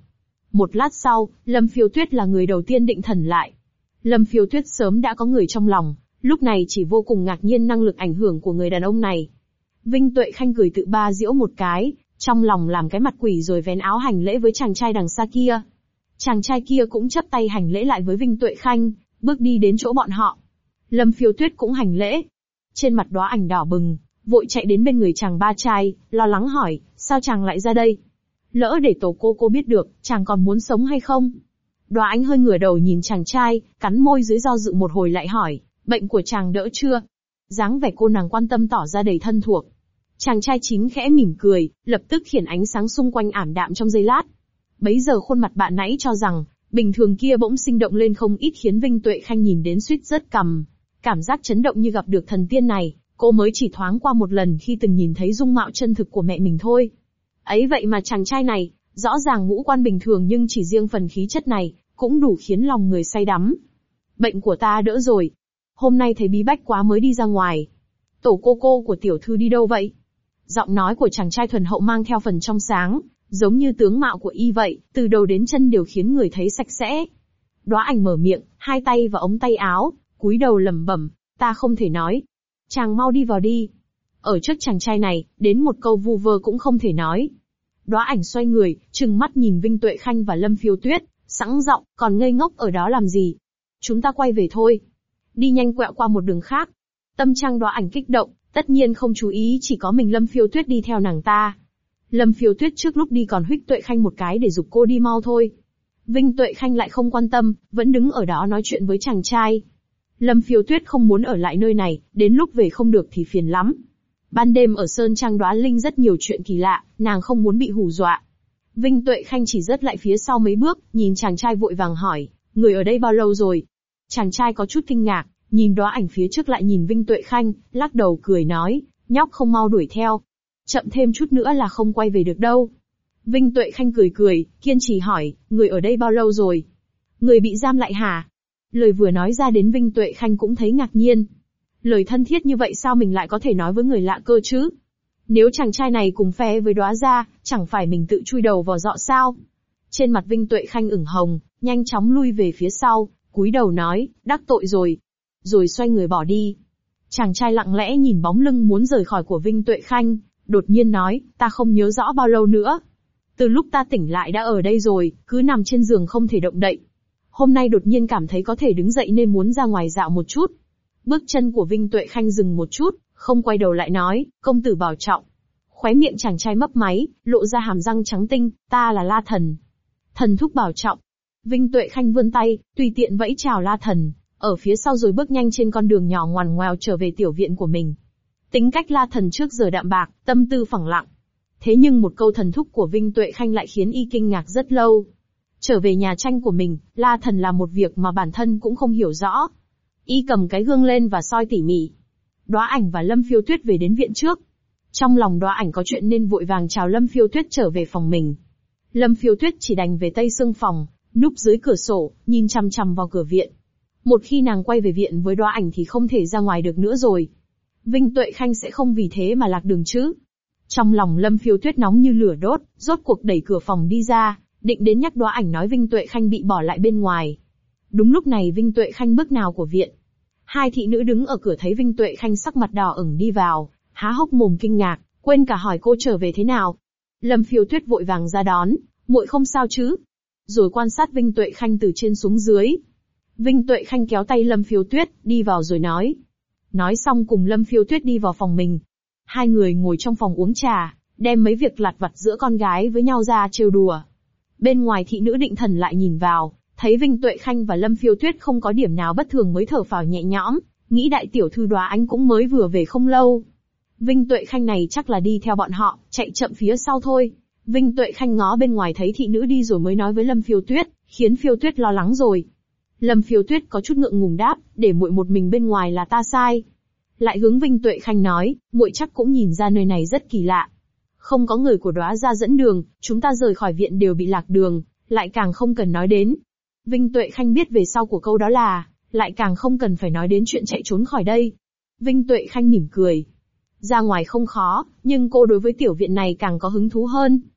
Một lát sau, Lâm Phiêu Tuyết là người đầu tiên định thần lại. Lâm Phiêu Tuyết sớm đã có người trong lòng, lúc này chỉ vô cùng ngạc nhiên năng lực ảnh hưởng của người đàn ông này. Vinh Tuệ Khanh cười tự ba giễu một cái, trong lòng làm cái mặt quỷ rồi vén áo hành lễ với chàng trai đằng xa kia. Chàng trai kia cũng chắp tay hành lễ lại với Vinh Tuệ Khanh, bước đi đến chỗ bọn họ. Lâm Phiêu Tuyết cũng hành lễ. Trên mặt Đóa Ảnh đỏ bừng, vội chạy đến bên người chàng ba trai, lo lắng hỏi, sao chàng lại ra đây? Lỡ để tổ cô biết được, chàng còn muốn sống hay không? Đóa Ảnh hơi ngửa đầu nhìn chàng trai, cắn môi dưới do dự một hồi lại hỏi, bệnh của chàng đỡ chưa? Dáng vẻ cô nàng quan tâm tỏ ra đầy thân thuộc. Chàng trai chín khẽ mỉm cười, lập tức khiến ánh sáng xung quanh ảm đạm trong giây lát. Bấy giờ khuôn mặt bạn nãy cho rằng, bình thường kia bỗng sinh động lên không ít khiến Vinh Tuệ Khanh nhìn đến suýt rớt cằm. Cảm giác chấn động như gặp được thần tiên này, cô mới chỉ thoáng qua một lần khi từng nhìn thấy dung mạo chân thực của mẹ mình thôi. Ấy vậy mà chàng trai này, rõ ràng ngũ quan bình thường nhưng chỉ riêng phần khí chất này, cũng đủ khiến lòng người say đắm. Bệnh của ta đỡ rồi. Hôm nay thấy bí bách quá mới đi ra ngoài. Tổ cô của tiểu thư đi đâu vậy? Giọng nói của chàng trai thuần hậu mang theo phần trong sáng, giống như tướng mạo của y vậy, từ đầu đến chân đều khiến người thấy sạch sẽ. Đóa Ảnh mở miệng, hai tay vào ống tay áo, cúi đầu lẩm bẩm, ta không thể nói. Chàng mau đi vào đi. Ở trước chàng trai này, đến một câu vu vơ cũng không thể nói. Đóa Ảnh xoay người, trừng mắt nhìn Vinh Tuệ Khanh và Lâm Phiêu Tuyết, sẵn giọng, còn ngây ngốc ở đó làm gì? Chúng ta quay về thôi. Đi nhanh quẹo qua một đường khác. Tâm trạng Đóa Ảnh kích động, tất nhiên không chú ý chỉ có mình Lâm Phiêu Tuyết đi theo nàng ta. Lâm Phiêu Tuyết trước lúc đi còn huých Tuệ Khanh một cái để giục cô đi mau thôi. Vinh Tuệ Khanh lại không quan tâm, vẫn đứng ở đó nói chuyện với chàng trai. Lâm Phiêu Tuyết không muốn ở lại nơi này, đến lúc về không được thì phiền lắm. Ban đêm ở Sơn Trang Đóa Linh rất nhiều chuyện kỳ lạ, nàng không muốn bị hù dọa. Vinh Tuệ Khanh chỉ rớt lại phía sau mấy bước, nhìn chàng trai vội vàng hỏi, người ở đây bao lâu rồi? Chàng trai có chút kinh ngạc, nhìn Đóa Ảnh phía trước lại nhìn Vinh Tuệ Khanh, lắc đầu cười nói, nhóc không mau đuổi theo. Chậm thêm chút nữa là không quay về được đâu. Vinh Tuệ Khanh cười, kiên trì hỏi, người ở đây bao lâu rồi? Người bị giam lại hả? Lời vừa nói ra đến Vinh Tuệ Khanh cũng thấy ngạc nhiên. Lời thân thiết như vậy sao mình lại có thể nói với người lạ cơ chứ? Nếu chàng trai này cùng phe với Đóa gia, chẳng phải mình tự chui đầu vào dọ sao? Trên mặt Vinh Tuệ Khanh ửng hồng, nhanh chóng lui về phía sau, cúi đầu nói, đắc tội rồi. Rồi xoay người bỏ đi. Chàng trai lặng lẽ nhìn bóng lưng muốn rời khỏi của Vinh Tuệ Khanh, đột nhiên nói, ta không nhớ rõ bao lâu nữa. Từ lúc ta tỉnh lại đã ở đây rồi, cứ nằm trên giường không thể động đậy. Hôm nay đột nhiên cảm thấy có thể đứng dậy nên muốn ra ngoài dạo một chút. Bước chân của Vinh Tuệ Khanh dừng một chút, không quay đầu lại nói, công tử bảo trọng. Khóe miệng chàng trai mấp máy, lộ ra hàm răng trắng tinh, ta là La Thần. Thần thúc bảo trọng. Vinh Tuệ Khanh vươn tay, tùy tiện vẫy chào La Thần, ở phía sau rồi bước nhanh trên con đường nhỏ ngoằn ngoèo trở về tiểu viện của mình. Tính cách La Thần trước giờ đạm bạc, tâm tư phẳng lặng. Thế nhưng một câu thần thúc của Vinh Tuệ Khanh lại khiến y kinh ngạc rất lâu. Trở về nhà tranh của mình, La Thần làm một việc mà bản thân cũng không hiểu rõ. Y cầm cái gương lên và soi tỉ mỉ. Đóa Ảnh và Lâm Phiêu Tuyết về đến viện trước. Trong lòng Đóa Ảnh có chuyện nên vội vàng chào Lâm Phiêu Tuyết trở về phòng mình. Lâm Phiêu Tuyết chỉ đành về tây xương phòng, núp dưới cửa sổ, nhìn chằm chằm vào cửa viện. Một khi nàng quay về viện với Đóa Ảnh thì không thể ra ngoài được nữa rồi. Vinh Tuệ Khanh sẽ không vì thế mà lạc đường chứ? Trong lòng Lâm Phiêu Tuyết nóng như lửa đốt, rốt cuộc đẩy cửa phòng đi ra, định đến nhắc Đóa Ảnh nói Vinh Tuệ Khanh bị bỏ lại bên ngoài. Đúng lúc này Vinh Tuệ Khanh bước nào của viện. Hai thị nữ đứng ở cửa thấy Vinh Tuệ Khanh sắc mặt đỏ ửng đi vào, há hốc mồm kinh ngạc, quên cả hỏi cô trở về thế nào. Lâm Phiêu Tuyết vội vàng ra đón, muội không sao chứ? Rồi quan sát Vinh Tuệ Khanh từ trên xuống dưới. Vinh Tuệ Khanh kéo tay Lâm Phiêu Tuyết, đi vào rồi nói. Nói xong cùng Lâm Phiêu Tuyết đi vào phòng mình. Hai người ngồi trong phòng uống trà, đem mấy việc lặt vặt giữa con gái với nhau ra trêu đùa. Bên ngoài thị nữ định thần lại nhìn vào, thấy Vinh Tuệ Khanh và Lâm Phiêu Tuyết không có điểm nào bất thường mới thở phào nhẹ nhõm, nghĩ đại tiểu thư Đóa Ánh cũng mới vừa về không lâu. Vinh Tuệ Khanh này chắc là đi theo bọn họ, chạy chậm phía sau thôi. Vinh Tuệ Khanh ngó bên ngoài thấy thị nữ đi rồi mới nói với Lâm Phiêu Tuyết, khiến Phiêu Tuyết lo lắng rồi. Lâm Phiêu Tuyết có chút ngượng ngùng đáp, để muội một mình bên ngoài là ta sai. Lại hướng Vinh Tuệ Khanh nói, muội chắc cũng nhìn ra nơi này rất kỳ lạ. Không có người của Đóa gia dẫn đường, chúng ta rời khỏi viện đều bị lạc đường, lại càng không cần nói đến. Vinh Tuệ Khanh biết về sau của câu đó là, lại càng không cần phải nói đến chuyện chạy trốn khỏi đây. Vinh Tuệ Khanh mỉm cười. Ra ngoài không khó, nhưng cô đối với tiểu viện này càng có hứng thú hơn.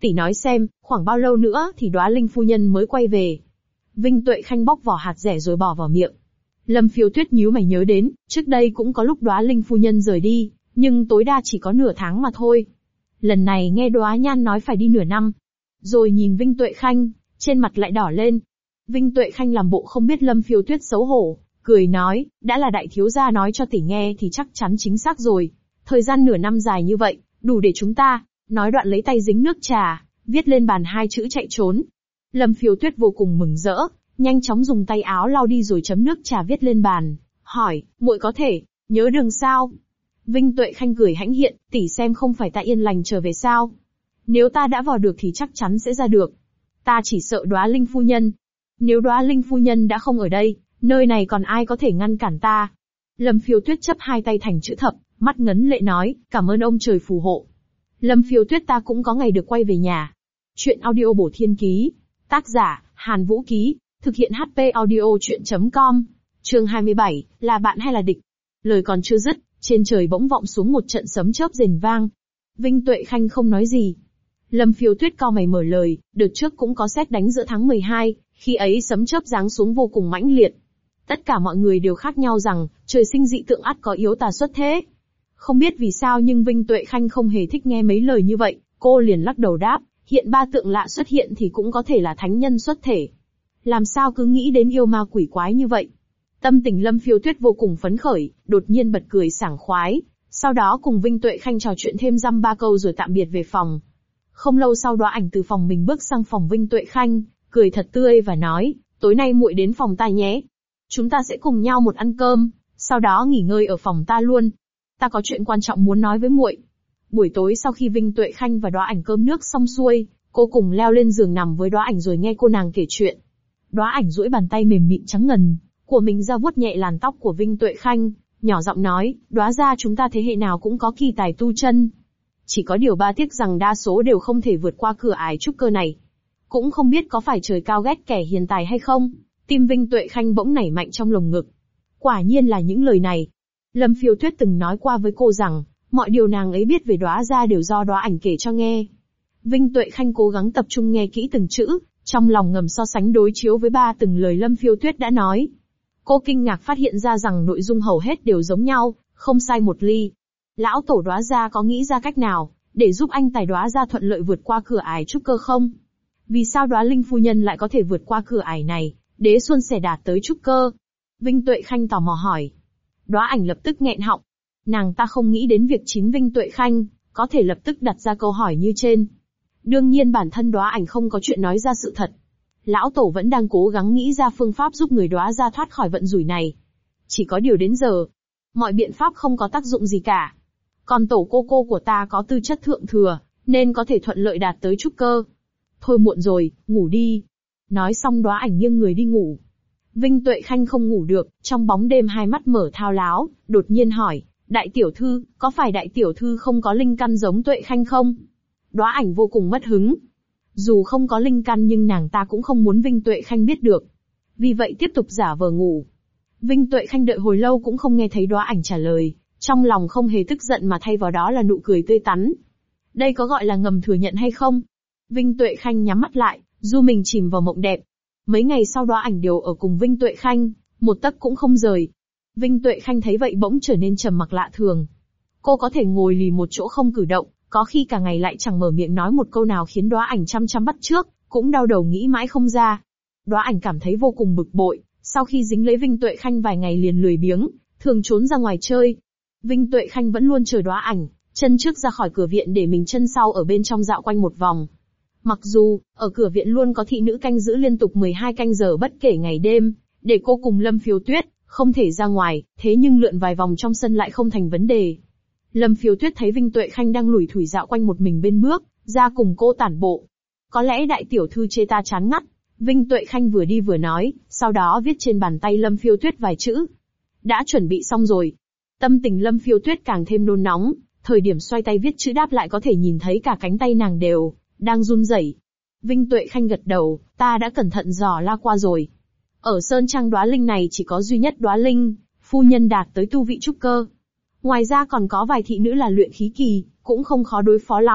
Tỷ nói xem, khoảng bao lâu nữa thì Đóa Linh phu nhân mới quay về? Vinh Tuệ Khanh bóc vỏ hạt dẻ rồi bỏ vào miệng. Lâm Phiêu Tuyết nhíu mày nhớ đến, trước đây cũng có lúc Đóa Linh phu nhân rời đi, nhưng tối đa chỉ có nửa tháng mà thôi. Lần này nghe Đóa Nhan nói phải đi nửa năm. Rồi nhìn Vinh Tuệ Khanh, trên mặt lại đỏ lên. Vinh Tuệ Khanh làm bộ không biết Lâm Phiêu Tuyết xấu hổ, cười nói, đã là đại thiếu gia nói cho tỷ nghe thì chắc chắn chính xác rồi. Thời gian nửa năm dài như vậy, đủ để chúng ta, nói đoạn lấy tay dính nước trà, viết lên bàn hai chữ chạy trốn. Lâm Phiêu Tuyết vô cùng mừng rỡ, nhanh chóng dùng tay áo lau đi rồi chấm nước trà viết lên bàn, hỏi, muội có thể, nhớ đường sao? Vinh Tuệ Khanh cười hãnh hiện, tỷ xem không phải ta yên lành trở về sao? Nếu ta đã vào được thì chắc chắn sẽ ra được. Ta chỉ sợ Đóa Linh phu nhân. Nếu Đóa Linh phu nhân đã không ở đây, nơi này còn ai có thể ngăn cản ta? Lâm Phiêu Tuyết chấp hai tay thành chữ thập, mắt ngấn lệ nói, cảm ơn ông trời phù hộ. Lâm Phiêu Tuyết ta cũng có ngày được quay về nhà. Chuyện audio bổ thiên ký. Tác giả, Hàn Vũ Ký. Thực hiện HP audio chuyện.com. Chương 27, là bạn hay là địch? Lời còn chưa dứt, trên trời bỗng vọng xuống một trận sấm chớp rền vang. Vinh Tuệ Khanh không nói gì. Lâm Phiêu Tuyết cau mày mở lời, đợt trước cũng có sét đánh giữa tháng 12, khi ấy sấm chớp giáng xuống vô cùng mãnh liệt. Tất cả mọi người đều khác nhau rằng, trời sinh dị tượng ắt có yếu tà xuất thế. Không biết vì sao nhưng Vinh Tuệ Khanh không hề thích nghe mấy lời như vậy, cô liền lắc đầu đáp, hiện ba tượng lạ xuất hiện thì cũng có thể là thánh nhân xuất thể. Làm sao cứ nghĩ đến yêu ma quỷ quái như vậy? Tâm tình Lâm Phiêu Tuyết vô cùng phấn khởi, đột nhiên bật cười sảng khoái, sau đó cùng Vinh Tuệ Khanh trò chuyện thêm dăm ba câu rồi tạm biệt về phòng. Không lâu sau Đóa Ảnh từ phòng mình bước sang phòng Vinh Tuệ Khanh, cười thật tươi và nói, tối nay muội đến phòng ta nhé. Chúng ta sẽ cùng nhau một ăn cơm, sau đó nghỉ ngơi ở phòng ta luôn. Ta có chuyện quan trọng muốn nói với muội. Buổi tối sau khi Vinh Tuệ Khanh và Đóa Ảnh cơm nước xong xuôi, cô cùng leo lên giường nằm với Đóa Ảnh rồi nghe cô nàng kể chuyện. Đóa Ảnh duỗi bàn tay mềm mịn trắng ngần của mình ra vuốt nhẹ làn tóc của Vinh Tuệ Khanh, nhỏ giọng nói, Đóa gia chúng ta thế hệ nào cũng có kỳ tài tu chân. Chỉ có điều ba tiếc rằng đa số đều không thể vượt qua cửa ải trúc cơ này. Cũng không biết có phải trời cao ghét kẻ hiền tài hay không? Tim Vinh Tuệ Khanh bỗng nảy mạnh trong lồng ngực. Quả nhiên là những lời này. Lâm Phiêu Tuyết từng nói qua với cô rằng, mọi điều nàng ấy biết về Đóa gia đều do Đóa Ảnh kể cho nghe. Vinh Tuệ Khanh cố gắng tập trung nghe kỹ từng chữ, trong lòng ngầm so sánh đối chiếu với ba từng lời Lâm Phiêu Tuyết đã nói. Cô kinh ngạc phát hiện ra rằng nội dung hầu hết đều giống nhau, không sai một ly. Lão tổ Đóa gia có nghĩ ra cách nào, để giúp anh tài Đóa gia thuận lợi vượt qua cửa ải trúc cơ không? Vì sao Đóa Linh phu nhân lại có thể vượt qua cửa ải này, đế xuân sẻ đạt tới trúc cơ? Vinh Tuệ Khanh tò mò hỏi. Đóa Ảnh lập tức nghẹn họng. Nàng ta không nghĩ đến việc chính Vinh Tuệ Khanh có thể lập tức đặt ra câu hỏi như trên. Đương nhiên bản thân Đóa Ảnh không có chuyện nói ra sự thật. Lão tổ vẫn đang cố gắng nghĩ ra phương pháp giúp người Đóa gia thoát khỏi vận rủi này. Chỉ có điều đến giờ, mọi biện pháp không có tác dụng gì cả. Còn tổ cô của ta có tư chất thượng thừa, nên có thể thuận lợi đạt tới trúc cơ. Thôi muộn rồi, ngủ đi. Nói xong Đóa Ảnh nghiêng người đi ngủ. Vinh Tuệ Khanh không ngủ được, trong bóng đêm hai mắt mở thao láo, đột nhiên hỏi, đại tiểu thư, có phải đại tiểu thư không có linh căn giống Tuệ Khanh không? Đóa Ảnh vô cùng mất hứng. Dù không có linh căn nhưng nàng ta cũng không muốn Vinh Tuệ Khanh biết được. Vì vậy tiếp tục giả vờ ngủ. Vinh Tuệ Khanh đợi hồi lâu cũng không nghe thấy Đóa Ảnh trả lời, trong lòng không hề tức giận mà thay vào đó là nụ cười tươi tắn. Đây có gọi là ngầm thừa nhận hay không? Vinh Tuệ Khanh nhắm mắt lại, du mình chìm vào mộng đẹp. Mấy ngày sau Đóa Ảnh đều ở cùng Vinh Tuệ Khanh, một tấc cũng không rời. Vinh Tuệ Khanh thấy vậy bỗng trở nên trầm mặc lạ thường. Cô có thể ngồi lì một chỗ không cử động, có khi cả ngày lại chẳng mở miệng nói một câu nào khiến Đóa Ảnh chăm chăm bắt chước, cũng đau đầu nghĩ mãi không ra. Đóa Ảnh cảm thấy vô cùng bực bội, sau khi dính lấy Vinh Tuệ Khanh vài ngày liền lười biếng, thường trốn ra ngoài chơi. Vinh Tuệ Khanh vẫn luôn chờ Đóa Ảnh, chân trước ra khỏi cửa viện để mình chân sau ở bên trong dạo quanh một vòng. Mặc dù, ở cửa viện luôn có thị nữ canh giữ liên tục 12 canh giờ bất kể ngày đêm, để cô cùng Lâm Phiêu Tuyết không thể ra ngoài, thế nhưng lượn vài vòng trong sân lại không thành vấn đề. Lâm Phiêu Tuyết thấy Vinh Tuệ Khanh đang lủi thủi dạo quanh một mình bên bước, ra cùng cô tản bộ. Có lẽ đại tiểu thư chê ta chán ngắt. Vinh Tuệ Khanh vừa đi vừa nói, sau đó viết trên bàn tay Lâm Phiêu Tuyết vài chữ. Đã chuẩn bị xong rồi. Tâm tình Lâm Phiêu Tuyết càng thêm nôn nóng, thời điểm xoay tay viết chữ đáp lại có thể nhìn thấy cả cánh tay nàng đều đang run rẩy. Vinh Tuệ Khanh gật đầu, ta đã cẩn thận dò la qua rồi. Ở Sơn Trang Đóa Linh này chỉ có duy nhất Đóa Linh phu nhân đạt tới tu vị trúc cơ. Ngoài ra còn có vài thị nữ là luyện khí kỳ, cũng không khó đối phó lắm.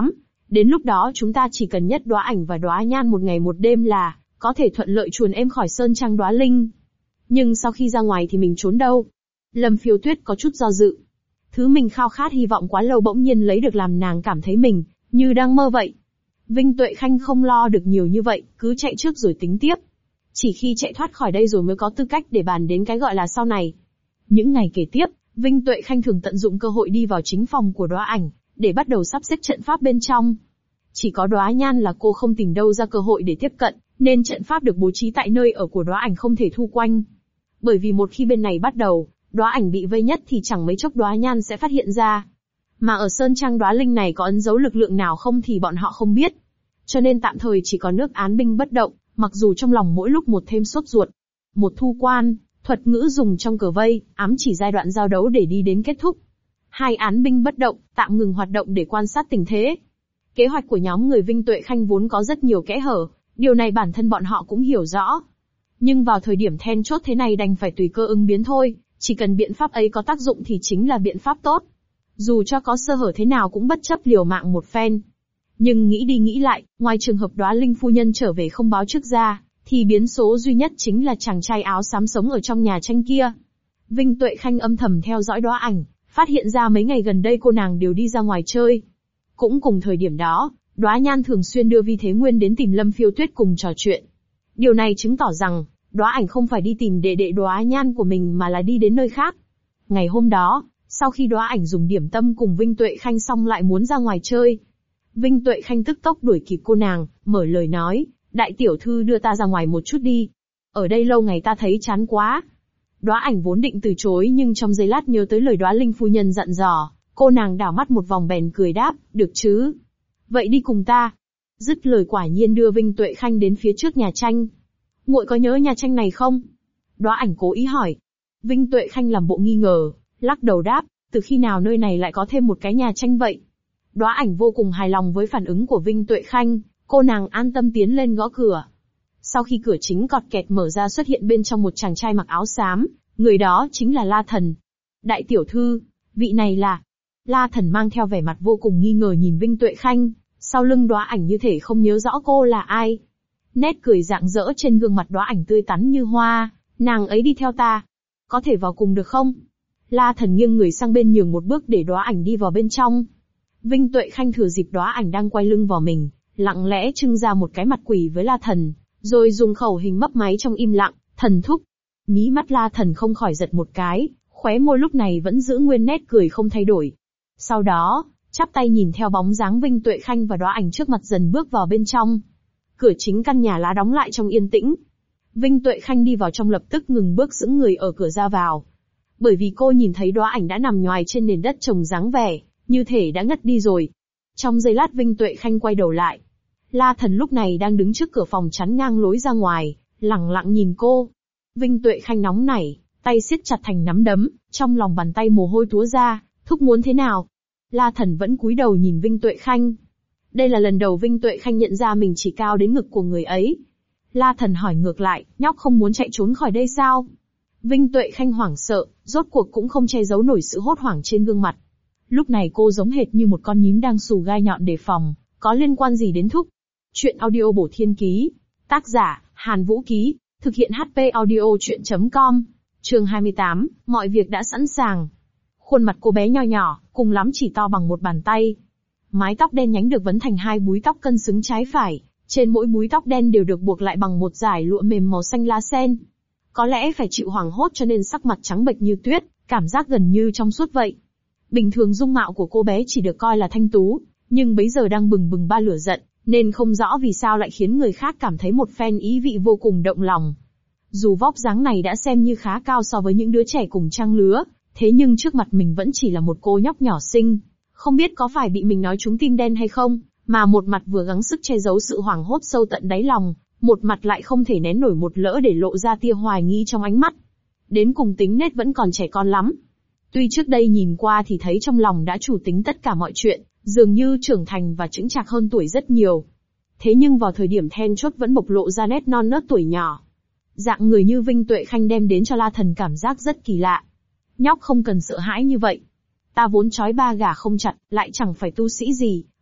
Đến lúc đó chúng ta chỉ cần nhất Đóa Ảnh và Đóa Nhan một ngày một đêm là có thể thuận lợi chuồn êm khỏi Sơn Trang Đóa Linh. Nhưng sau khi ra ngoài thì mình trốn đâu? Lâm Phiêu Tuyết có chút do dự. Thứ mình khao khát hy vọng quá lâu bỗng nhiên lấy được làm nàng cảm thấy mình như đang mơ vậy. Vinh Tuệ Khanh không lo được nhiều như vậy, cứ chạy trước rồi tính tiếp. Chỉ khi chạy thoát khỏi đây rồi mới có tư cách để bàn đến cái gọi là sau này. Những ngày kế tiếp, Vinh Tuệ Khanh thường tận dụng cơ hội đi vào chính phòng của Đóa Ảnh, để bắt đầu sắp xếp trận pháp bên trong. Chỉ có Đóa Nhan là cô không tìm đâu ra cơ hội để tiếp cận, nên trận pháp được bố trí tại nơi ở của Đóa Ảnh không thể thu quanh. Bởi vì một khi bên này bắt đầu, Đóa Ảnh bị vây nhất thì chẳng mấy chốc Đóa Nhan sẽ phát hiện ra. Mà ở Sơn Trang Đóa Linh này có ấn dấu lực lượng nào không thì bọn họ không biết. Cho nên tạm thời chỉ có nước án binh bất động, mặc dù trong lòng mỗi lúc một thêm sốt ruột. Một thu quan, thuật ngữ dùng trong cờ vây, ám chỉ giai đoạn giao đấu để đi đến kết thúc. Hai án binh bất động, tạm ngừng hoạt động để quan sát tình thế. Kế hoạch của nhóm người Vinh Tuệ Khanh vốn có rất nhiều kẽ hở, điều này bản thân bọn họ cũng hiểu rõ. Nhưng vào thời điểm then chốt thế này đành phải tùy cơ ứng biến thôi, chỉ cần biện pháp ấy có tác dụng thì chính là biện pháp tốt. Dù cho có sơ hở thế nào cũng bất chấp liều mạng một phen. Nhưng nghĩ đi nghĩ lại, ngoài trường hợp Đóa Linh phu nhân trở về không báo trước ra, thì biến số duy nhất chính là chàng trai áo xám sống ở trong nhà tranh kia. Vinh Tuệ Khanh âm thầm theo dõi Đóa Ảnh, phát hiện ra mấy ngày gần đây cô nàng đều đi ra ngoài chơi. Cũng cùng thời điểm đó, Đóa Nhan thường xuyên đưa Vi Thế Nguyên đến tìm Lâm Phiêu Tuyết cùng trò chuyện. Điều này chứng tỏ rằng, Đóa Ảnh không phải đi tìm đệ đệ Đóa Nhan của mình mà là đi đến nơi khác. Ngày hôm đó, sau khi Đóa Ảnh dùng điểm tâm cùng Vinh Tuệ Khanh xong lại muốn ra ngoài chơi. Vinh Tuệ Khanh tức tốc đuổi kịp cô nàng, mở lời nói, đại tiểu thư đưa ta ra ngoài một chút đi. Ở đây lâu ngày ta thấy chán quá. Đóa Ảnh vốn định từ chối nhưng trong giây lát nhớ tới lời Đóa Linh phu nhân dặn dò, cô nàng đảo mắt một vòng bèn cười đáp, được chứ. Vậy đi cùng ta. Dứt lời quả nhiên đưa Vinh Tuệ Khanh đến phía trước nhà tranh. Muội có nhớ nhà tranh này không? Đóa Ảnh cố ý hỏi. Vinh Tuệ Khanh làm bộ nghi ngờ, lắc đầu đáp, từ khi nào nơi này lại có thêm một cái nhà tranh vậy? Đóa Ảnh vô cùng hài lòng với phản ứng của Vinh Tuệ Khanh, cô nàng an tâm tiến lên gõ cửa. Sau khi cửa chính cọt kẹt mở ra xuất hiện bên trong một chàng trai mặc áo xám, người đó chính là La Thần. Đại tiểu thư, vị này là... La Thần mang theo vẻ mặt vô cùng nghi ngờ nhìn Vinh Tuệ Khanh, sau lưng Đóa Ảnh như thể không nhớ rõ cô là ai. Nét cười rạng rỡ trên gương mặt Đóa Ảnh tươi tắn như hoa, nàng ấy đi theo ta. Có thể vào cùng được không? La Thần nghiêng người sang bên nhường một bước để Đóa Ảnh đi vào bên trong. Vinh Tuệ Khanh thừa dịp Đóa Ảnh đang quay lưng vào mình, lặng lẽ trưng ra một cái mặt quỷ với La Thần, rồi dùng khẩu hình mấp máy trong im lặng, thần thúc. Mí mắt La Thần không khỏi giật một cái, khóe môi lúc này vẫn giữ nguyên nét cười không thay đổi. Sau đó, chắp tay nhìn theo bóng dáng Vinh Tuệ Khanh và Đóa Ảnh trước mặt dần bước vào bên trong. Cửa chính căn nhà lá đóng lại trong yên tĩnh. Vinh Tuệ Khanh đi vào trong lập tức ngừng bước sững người ở cửa ra vào. Bởi vì cô nhìn thấy Đóa Ảnh đã nằm nhoài trên nền đất trồng dáng vẻ, như thể đã ngất đi rồi. Trong giây lát Vinh Tuệ Khanh quay đầu lại. La Thần lúc này đang đứng trước cửa phòng chắn ngang lối ra ngoài, lẳng lặng nhìn cô. Vinh Tuệ Khanh nóng nảy, tay siết chặt thành nắm đấm, trong lòng bàn tay mồ hôi túa ra, thúc muốn thế nào? La Thần vẫn cúi đầu nhìn Vinh Tuệ Khanh. Đây là lần đầu Vinh Tuệ Khanh nhận ra mình chỉ cao đến ngực của người ấy. La Thần hỏi ngược lại, nhóc không muốn chạy trốn khỏi đây sao? Vinh Tuệ Khanh hoảng sợ, rốt cuộc cũng không che giấu nổi sự hốt hoảng trên gương mặt. Lúc này cô giống hệt như một con nhím đang xù gai nhọn đề phòng, có liên quan gì đến thúc? Chuyện audio Bổ Thiên Ký. Tác giả, Hàn Vũ Ký. Thực hiện HP audio chuyện.com. Chương 28, mọi việc đã sẵn sàng. Khuôn mặt cô bé nho nhỏ, cùng lắm chỉ to bằng một bàn tay. Mái tóc đen nhánh được vấn thành hai búi tóc cân xứng trái phải, trên mỗi búi tóc đen đều được buộc lại bằng một dải lụa mềm màu xanh lá sen. Có lẽ phải chịu hoảng hốt cho nên sắc mặt trắng bệch như tuyết, cảm giác gần như trong suốt vậy. Bình thường dung mạo của cô bé chỉ được coi là thanh tú, nhưng bấy giờ đang bừng bừng ba lửa giận, nên không rõ vì sao lại khiến người khác cảm thấy một phen ý vị vô cùng động lòng. Dù vóc dáng này đã xem như khá cao so với những đứa trẻ cùng trang lứa, thế nhưng trước mặt mình vẫn chỉ là một cô nhóc nhỏ xinh. Không biết có phải bị mình nói trúng tim đen hay không, mà một mặt vừa gắng sức che giấu sự hoảng hốt sâu tận đáy lòng, một mặt lại không thể nén nổi một lỡ để lộ ra tia hoài nghi trong ánh mắt. Đến cùng tính nết vẫn còn trẻ con lắm. Tuy trước đây nhìn qua thì thấy trong lòng đã chủ tính tất cả mọi chuyện, dường như trưởng thành và chững chạc hơn tuổi rất nhiều. Thế nhưng vào thời điểm then chốt vẫn bộc lộ ra nét non nớt tuổi nhỏ. Dạng người như Vinh Tuệ Khanh đem đến cho La Thần cảm giác rất kỳ lạ. Nhóc không cần sợ hãi như vậy. Ta vốn trói ba gà không chặt, lại chẳng phải tu sĩ gì,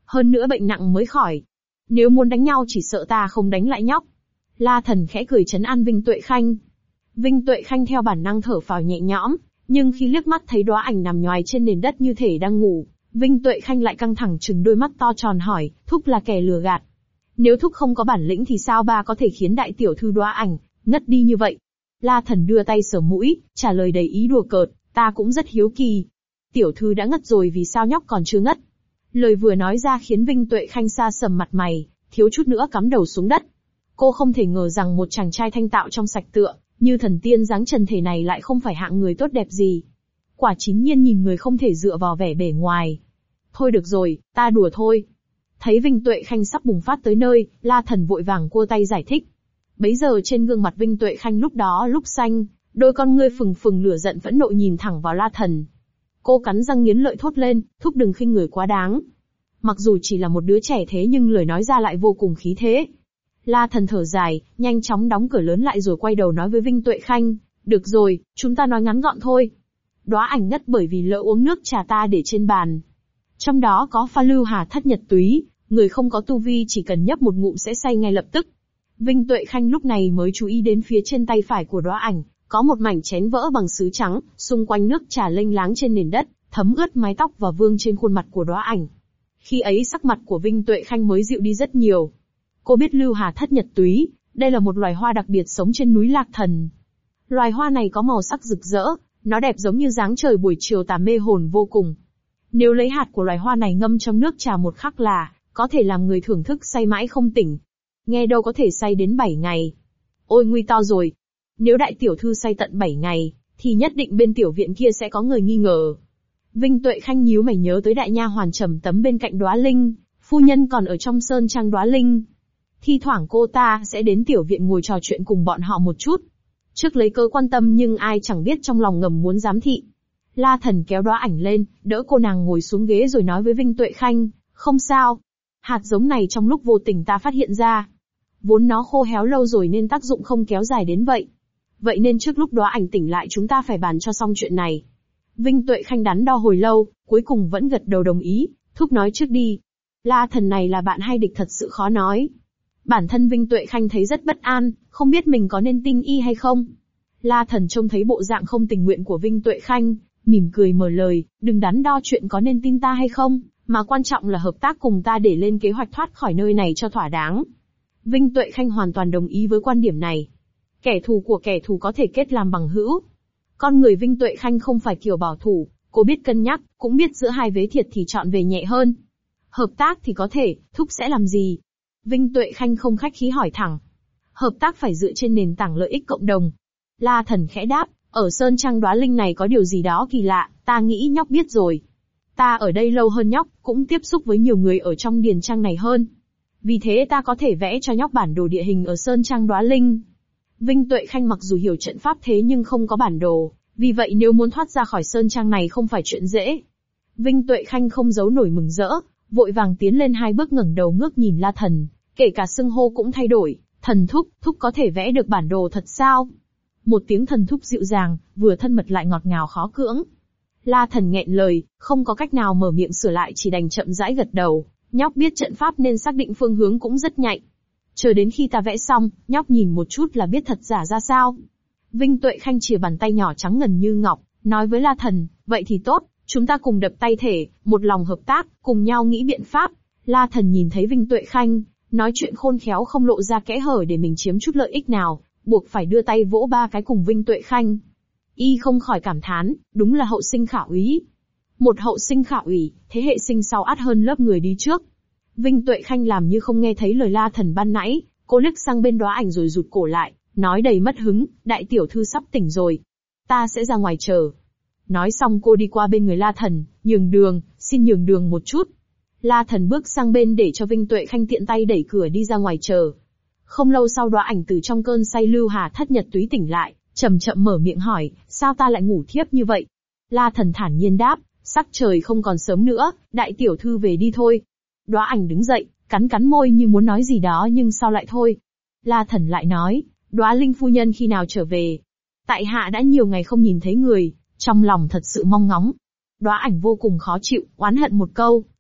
Hơn nữa bệnh nặng mới khỏi. Nếu muốn đánh nhau chỉ sợ ta không đánh lại nhóc. La Thần khẽ cười trấn an Vinh Tuệ Khanh. Vinh Tuệ Khanh theo bản năng thở phào nhẹ nhõm, nhưng khi liếc mắt thấy Đóa Ảnh nằm nhoài trên nền đất như thể đang ngủ, Vinh Tuệ Khanh lại căng thẳng trừng đôi mắt to tròn hỏi, Thúc là kẻ lừa gạt. Nếu Thúc không có bản lĩnh thì sao ba có thể khiến đại tiểu thư Đóa Ảnh ngất đi như vậy? La Thần đưa tay sờ mũi, trả lời đầy ý đùa cợt, ta cũng rất hiếu kỳ. Tiểu thư đã ngất rồi vì sao nhóc còn chưa ngất? Lời vừa nói ra khiến Vinh Tuệ Khanh sa sầm mặt mày, thiếu chút nữa cắm đầu xuống đất. Cô không thể ngờ rằng một chàng trai thanh tạo trong sạch tựa như thần tiên dáng trần thể này lại không phải hạng người tốt đẹp gì. Quả chính nhiên nhìn người không thể dựa vào vẻ bề ngoài. Thôi được rồi, ta đùa thôi. Thấy Vinh Tuệ Khanh sắp bùng phát tới nơi, La Thần vội vàng cua tay giải thích. Bấy giờ trên gương mặt Vinh Tuệ Khanh lúc đó lúc xanh, đôi con ngươi phừng phừng lửa giận phẫn nộ nhìn thẳng vào La Thần. Cô cắn răng nghiến lợi thốt lên, Thúc đừng khinh người quá đáng. Mặc dù chỉ là một đứa trẻ thế nhưng lời nói ra lại vô cùng khí thế. La Thần thở dài, nhanh chóng đóng cửa lớn lại rồi quay đầu nói với Vinh Tuệ Khanh, được rồi, chúng ta nói ngắn gọn thôi. Đóa Ảnh ngất bởi vì lỡ uống nước trà ta để trên bàn. Trong đó có pha lưu hà thất nhật túy, người không có tu vi chỉ cần nhấp một ngụm sẽ say ngay lập tức. Vinh Tuệ Khanh lúc này mới chú ý đến phía trên tay phải của Đóa Ảnh, có một mảnh chén vỡ bằng sứ trắng, xung quanh nước trà lênh láng trên nền đất, thấm ướt mái tóc và vương trên khuôn mặt của Đóa Ảnh. Khi ấy sắc mặt của Vinh Tuệ Khanh mới dịu đi rất nhiều. Cô biết lưu hà thất nhật túy, đây là một loài hoa đặc biệt sống trên núi Lạc Thần. Loài hoa này có màu sắc rực rỡ, nó đẹp giống như dáng trời buổi chiều tà mê hồn vô cùng. Nếu lấy hạt của loài hoa này ngâm trong nước trà một khắc là, có thể làm người thưởng thức say mãi không tỉnh. Nghe đâu có thể say đến 7 ngày. Ôi nguy to rồi. Nếu đại tiểu thư say tận 7 ngày, thì nhất định bên tiểu viện kia sẽ có người nghi ngờ. Vinh Tuệ Khanh nhíu mày nhớ tới đại nha hoàn Trầm Tấm bên cạnh Đóa Linh, phu nhân còn ở trong sơn trang Đóa Linh. Thi thoảng cô ta sẽ đến tiểu viện ngồi trò chuyện cùng bọn họ một chút. Trước lấy cớ quan tâm nhưng ai chẳng biết trong lòng ngầm muốn giám thị. La Thần kéo Đóa Ảnh lên, đỡ cô nàng ngồi xuống ghế rồi nói với Vinh Tuệ Khanh, không sao. Hạt giống này trong lúc vô tình ta phát hiện ra. Vốn nó khô héo lâu rồi nên tác dụng không kéo dài đến vậy. Vậy nên trước lúc Đóa Ảnh tỉnh lại chúng ta phải bàn cho xong chuyện này. Vinh Tuệ Khanh đắn đo hồi lâu, cuối cùng vẫn gật đầu đồng ý, Thúc nói trước đi. La Thần này là bạn hay địch thật sự khó nói. Bản thân Vinh Tuệ Khanh thấy rất bất an, không biết mình có nên tin y hay không. La Thần trông thấy bộ dạng không tình nguyện của Vinh Tuệ Khanh, mỉm cười mở lời, đừng đắn đo chuyện có nên tin ta hay không, mà quan trọng là hợp tác cùng ta để lên kế hoạch thoát khỏi nơi này cho thỏa đáng. Vinh Tuệ Khanh hoàn toàn đồng ý với quan điểm này. Kẻ thù của kẻ thù có thể kết làm bằng hữu. Con người Vinh Tuệ Khanh không phải kiểu bảo thủ, cô biết cân nhắc, cũng biết giữa hai vế thiệt thì chọn về nhẹ hơn. Hợp tác thì có thể, Thúc sẽ làm gì? Vinh Tuệ Khanh không khách khí hỏi thẳng. Hợp tác phải dựa trên nền tảng lợi ích cộng đồng. La Thần khẽ đáp, ở Sơn Trang Đóa Linh này có điều gì đó kỳ lạ, ta nghĩ nhóc biết rồi. Ta ở đây lâu hơn nhóc, cũng tiếp xúc với nhiều người ở trong điền trang này hơn. Vì thế ta có thể vẽ cho nhóc bản đồ địa hình ở Sơn Trang Đóa Linh. Vinh Tuệ Khanh mặc dù hiểu trận pháp thế nhưng không có bản đồ, vì vậy nếu muốn thoát ra khỏi Sơn Trang này không phải chuyện dễ. Vinh Tuệ Khanh không giấu nổi mừng rỡ, vội vàng tiến lên 2 bước ngẩng đầu ngước nhìn La Thần, kể cả xưng hô cũng thay đổi, Thần Thúc, Thúc có thể vẽ được bản đồ thật sao? Một tiếng Thần Thúc dịu dàng, vừa thân mật lại ngọt ngào khó cưỡng. La Thần nghẹn lời, không có cách nào mở miệng sửa lại chỉ đành chậm rãi gật đầu, nhóc biết trận pháp nên xác định phương hướng cũng rất nhạy. Chờ đến khi ta vẽ xong, nhóc nhìn một chút là biết thật giả ra sao. Vinh Tuệ Khanh chìa bàn tay nhỏ trắng ngần như ngọc, nói với La Thần, vậy thì tốt, chúng ta cùng đập tay thể, một lòng hợp tác, cùng nhau nghĩ biện pháp. La Thần nhìn thấy Vinh Tuệ Khanh, nói chuyện khôn khéo không lộ ra kẽ hở để mình chiếm chút lợi ích nào, buộc phải đưa tay vỗ 3 cái cùng Vinh Tuệ Khanh. Y không khỏi cảm thán, đúng là hậu sinh khả úy. Một hậu sinh khả úy, thế hệ sinh sau ắt hơn lớp người đi trước. Vinh Tuệ Khanh làm như không nghe thấy lời La Thần ban nãy, cô liếc sang bên Đóa Ảnh rồi rụt cổ lại, nói đầy mất hứng, đại tiểu thư sắp tỉnh rồi. Ta sẽ ra ngoài chờ. Nói xong cô đi qua bên người La Thần, nhường đường, xin nhường đường một chút. La Thần bước sang bên để cho Vinh Tuệ Khanh tiện tay đẩy cửa đi ra ngoài chờ. Không lâu sau Đóa Ảnh từ trong cơn say lưu hà thất nhật túy tỉnh lại, chậm chậm mở miệng hỏi, sao ta lại ngủ thiếp như vậy? La Thần thản nhiên đáp, sắc trời không còn sớm nữa, đại tiểu thư về đi thôi. Đóa Ảnh đứng dậy, cắn cắn môi như muốn nói gì đó nhưng sao lại thôi. La Thần lại nói, Đóa Linh phu nhân khi nào trở về? Tại hạ đã nhiều ngày không nhìn thấy người, trong lòng thật sự mong ngóng. Đóa Ảnh vô cùng khó chịu, oán hận một câu,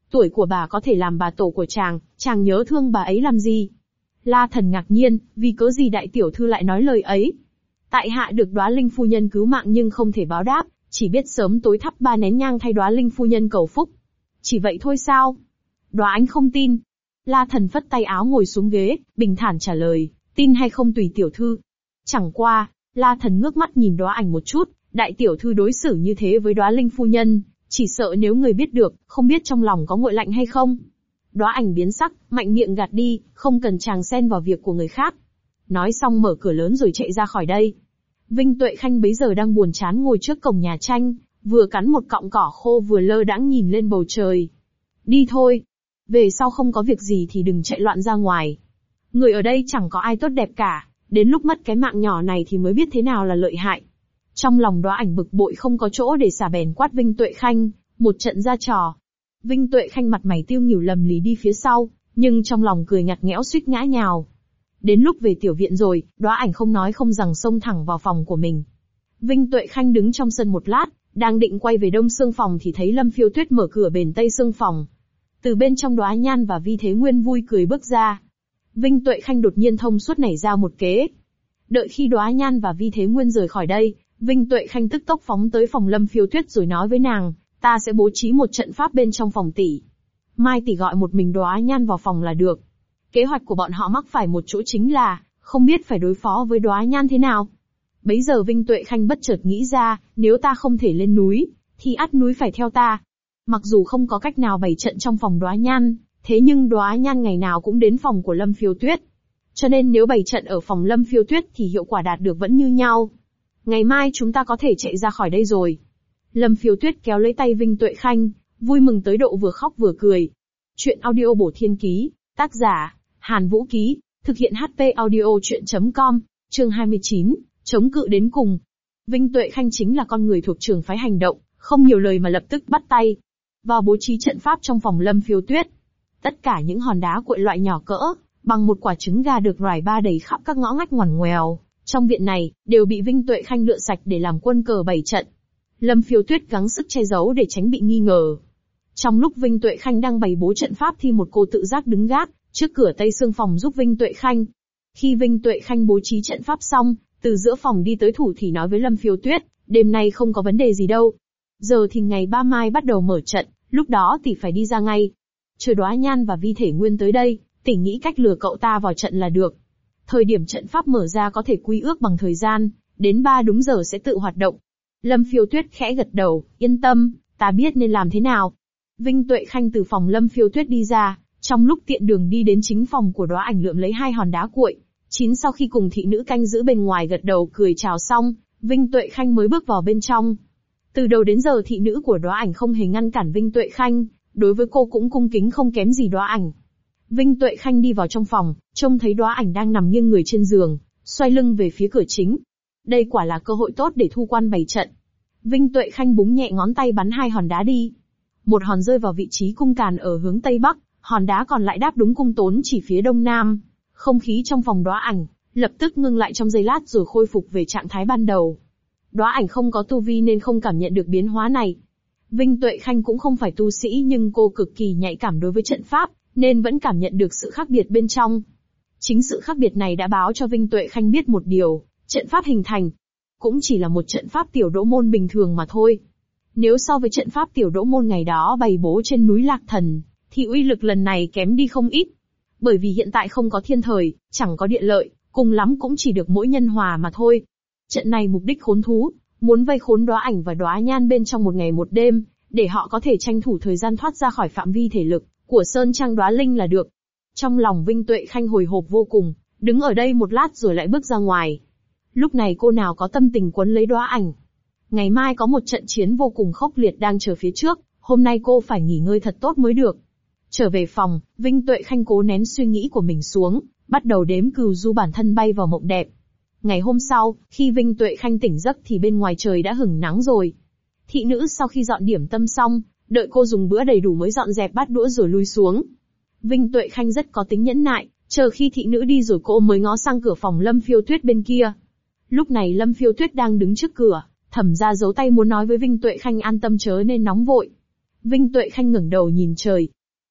Tuổi của bà có thể làm bà tổ của chàng nhớ thương bà ấy làm gì? La Thần ngạc nhiên, vì cớ gì đại tiểu thư lại nói lời ấy? Tại hạ được Đóa Linh phu nhân cứu mạng nhưng không thể báo đáp, chỉ biết sớm tối thắp 3 nén nhang thay Đóa Linh phu nhân cầu phúc. Chỉ vậy thôi sao? Đóa Ánh không tin. La Thần phất tay áo ngồi xuống ghế, bình thản trả lời, tin hay không tùy tiểu thư. Chẳng qua, La Thần ngước mắt nhìn Đóa Ảnh một chút, đại tiểu thư đối xử như thế với Đóa Linh phu nhân, chỉ sợ nếu người biết được, không biết trong lòng có nguội lạnh hay không. Đóa Ảnh biến sắc, mạnh miệng gạt đi, không cần chàng xen vào việc của người khác. Nói xong mở cửa lớn rồi chạy ra khỏi đây. Vinh Tuệ Khanh bấy giờ đang buồn chán ngồi trước cổng nhà tranh, vừa cắn một cọng cỏ khô vừa lơ đãng nhìn lên bầu trời. Đi thôi. Về sau không có việc gì thì đừng chạy loạn ra ngoài. Người ở đây chẳng có ai tốt đẹp cả, đến lúc mất cái mạng nhỏ này thì mới biết thế nào là lợi hại. Trong lòng Đóa Ảnh bực bội không có chỗ để xả bèn quát Vinh Tuệ Khanh, một trận ra trò. Vinh Tuệ Khanh mặt mày tiêu nghỉu lầm lì đi phía sau, nhưng trong lòng cười ngặt nghẽo suýt ngã nhào. Đến lúc về tiểu viện rồi, Đóa Ảnh không nói không rằng xông thẳng vào phòng của mình. Vinh Tuệ Khanh đứng trong sân một lát, đang định quay về đông xương phòng thì thấy Lâm Phiêu Tuyết mở cửa bền tây xương phòng. Từ bên trong Đóa Nhan và Vi Thế Nguyên vui cười bước ra. Vinh Tuệ Khanh đột nhiên thông suốt nảy ra một kế. Đợi khi Đóa Nhan và Vi Thế Nguyên rời khỏi đây, Vinh Tuệ Khanh tức tốc phóng tới phòng Lâm Phiêu Tuyết rồi nói với nàng, ta sẽ bố trí một trận pháp bên trong phòng tỷ. Mai tỷ gọi một mình Đóa Nhan vào phòng là được. Kế hoạch của bọn họ mắc phải một chỗ chính là, không biết phải đối phó với Đóa Nhan thế nào. Bấy giờ Vinh Tuệ Khanh bất chợt nghĩ ra, nếu ta không thể lên núi, thì ắt núi phải theo ta. Mặc dù không có cách nào bày trận trong phòng Đóa Nhan, thế nhưng Đóa Nhan ngày nào cũng đến phòng của Lâm Phiêu Tuyết. Cho nên nếu bày trận ở phòng Lâm Phiêu Tuyết thì hiệu quả đạt được vẫn như nhau. Ngày mai chúng ta có thể chạy ra khỏi đây rồi. Lâm Phiêu Tuyết kéo lấy tay Vinh Tuệ Khanh, vui mừng tới độ vừa khóc vừa cười. Chuyện audio bổ thiên ký, tác giả, Hàn Vũ Ký, thực hiện HP audio chuyện.com, chương 29, chống cự đến cùng. Vinh Tuệ Khanh chính là con người thuộc trường phái hành động, không nhiều lời mà lập tức bắt tay vào bố trí trận pháp trong phòng Lâm Phiêu Tuyết. Tất cả những hòn đá cuội loại nhỏ cỡ, bằng một quả trứng gà được rải ba đầy khắp các ngõ ngách ngoằn ngoèo, trong viện này, đều bị Vinh Tuệ Khanh lựa sạch để làm quân cờ bày trận. Lâm Phiêu Tuyết gắng sức che giấu để tránh bị nghi ngờ. Trong lúc Vinh Tuệ Khanh đang bày bố trận pháp thì một cô tự giác đứng gác trước cửa tây xương phòng giúp Vinh Tuệ Khanh. Khi Vinh Tuệ Khanh bố trí trận pháp xong, từ giữa phòng đi tới thủ thì nói với Lâm Phiêu Tuyết, đêm nay không có vấn đề gì đâu. Giờ thì ngày 3 mai bắt đầu mở trận, lúc đó tỷ phải đi ra ngay. Chờ Đóa Nhan và Vi Thể Nguyên tới đây, tỷ nghĩ cách lừa cậu ta vào trận là được. Thời điểm trận pháp mở ra có thể quy ước bằng thời gian, đến 3 đúng giờ sẽ tự hoạt động. Lâm Phiêu Tuyết khẽ gật đầu, yên tâm, ta biết nên làm thế nào. Vinh Tuệ Khanh từ phòng Lâm Phiêu Tuyết đi ra, trong lúc tiện đường đi đến chính phòng của Đóa Ảnh lượm lấy 2 hòn đá cuội. Sau khi cùng thị nữ canh giữ bên ngoài gật đầu cười chào xong, Vinh Tuệ Khanh mới bước vào bên trong. Từ đầu đến giờ thị nữ của Đóa Ảnh không hề ngăn cản Vinh Tuệ Khanh, đối với cô cũng cung kính không kém gì Đóa Ảnh. Vinh Tuệ Khanh đi vào trong phòng, trông thấy Đóa Ảnh đang nằm nghiêng người trên giường, xoay lưng về phía cửa chính. Đây quả là cơ hội tốt để thu quan bày trận. Vinh Tuệ Khanh búng nhẹ ngón tay bắn 2 hòn đá đi. Một hòn rơi vào vị trí cung càn ở hướng tây bắc, hòn đá còn lại đáp đúng cung tốn chỉ phía đông nam. Không khí trong phòng Đóa Ảnh lập tức ngưng lại trong giây lát rồi khôi phục về trạng thái ban đầu. Đóa Ảnh không có tu vi nên không cảm nhận được biến hóa này. Vinh Tuệ Khanh cũng không phải tu sĩ nhưng cô cực kỳ nhạy cảm đối với trận pháp, nên vẫn cảm nhận được sự khác biệt bên trong. Chính sự khác biệt này đã báo cho Vinh Tuệ Khanh biết một điều, trận pháp hình thành cũng chỉ là một trận pháp tiểu đỗ môn bình thường mà thôi. Nếu so với trận pháp tiểu đỗ môn ngày đó bày bố trên núi Lạc Thần, thì uy lực lần này kém đi không ít. Bởi vì hiện tại không có thiên thời, chẳng có địa lợi, cùng lắm cũng chỉ được mỗi nhân hòa mà thôi. Trận này mục đích khốn thú, muốn vây khốn Đóa Ảnh và Đóa Nhan bên trong một ngày một đêm, để họ có thể tranh thủ thời gian thoát ra khỏi phạm vi thể lực của Sơn Trang Đóa Linh là được. Trong lòng Vinh Tuệ Khanh hồi hộp vô cùng, đứng ở đây một lát rồi lại bước ra ngoài. Lúc này cô nào có tâm tình quấn lấy Đóa Ảnh. Ngày mai có một trận chiến vô cùng khốc liệt đang chờ phía trước, hôm nay cô phải nghỉ ngơi thật tốt mới được. Trở về phòng, Vinh Tuệ Khanh cố nén suy nghĩ của mình xuống, bắt đầu đếm cừu du bản thân bay vào mộng đẹp. Ngày hôm sau, khi Vinh Tuệ Khanh tỉnh giấc thì bên ngoài trời đã hửng nắng rồi. Thị nữ sau khi dọn điểm tâm xong, đợi cô dùng bữa đầy đủ mới dọn dẹp bát đũa rồi lui xuống. Vinh Tuệ Khanh rất có tính nhẫn nại, chờ khi thị nữ đi rồi cô mới ngó sang cửa phòng Lâm Phiêu Tuyết bên kia. Lúc này Lâm Phiêu Tuyết đang đứng trước cửa, thẩm ra giấu tay muốn nói với Vinh Tuệ Khanh an tâm chớ nên nóng vội. Vinh Tuệ Khanh ngẩng đầu nhìn trời,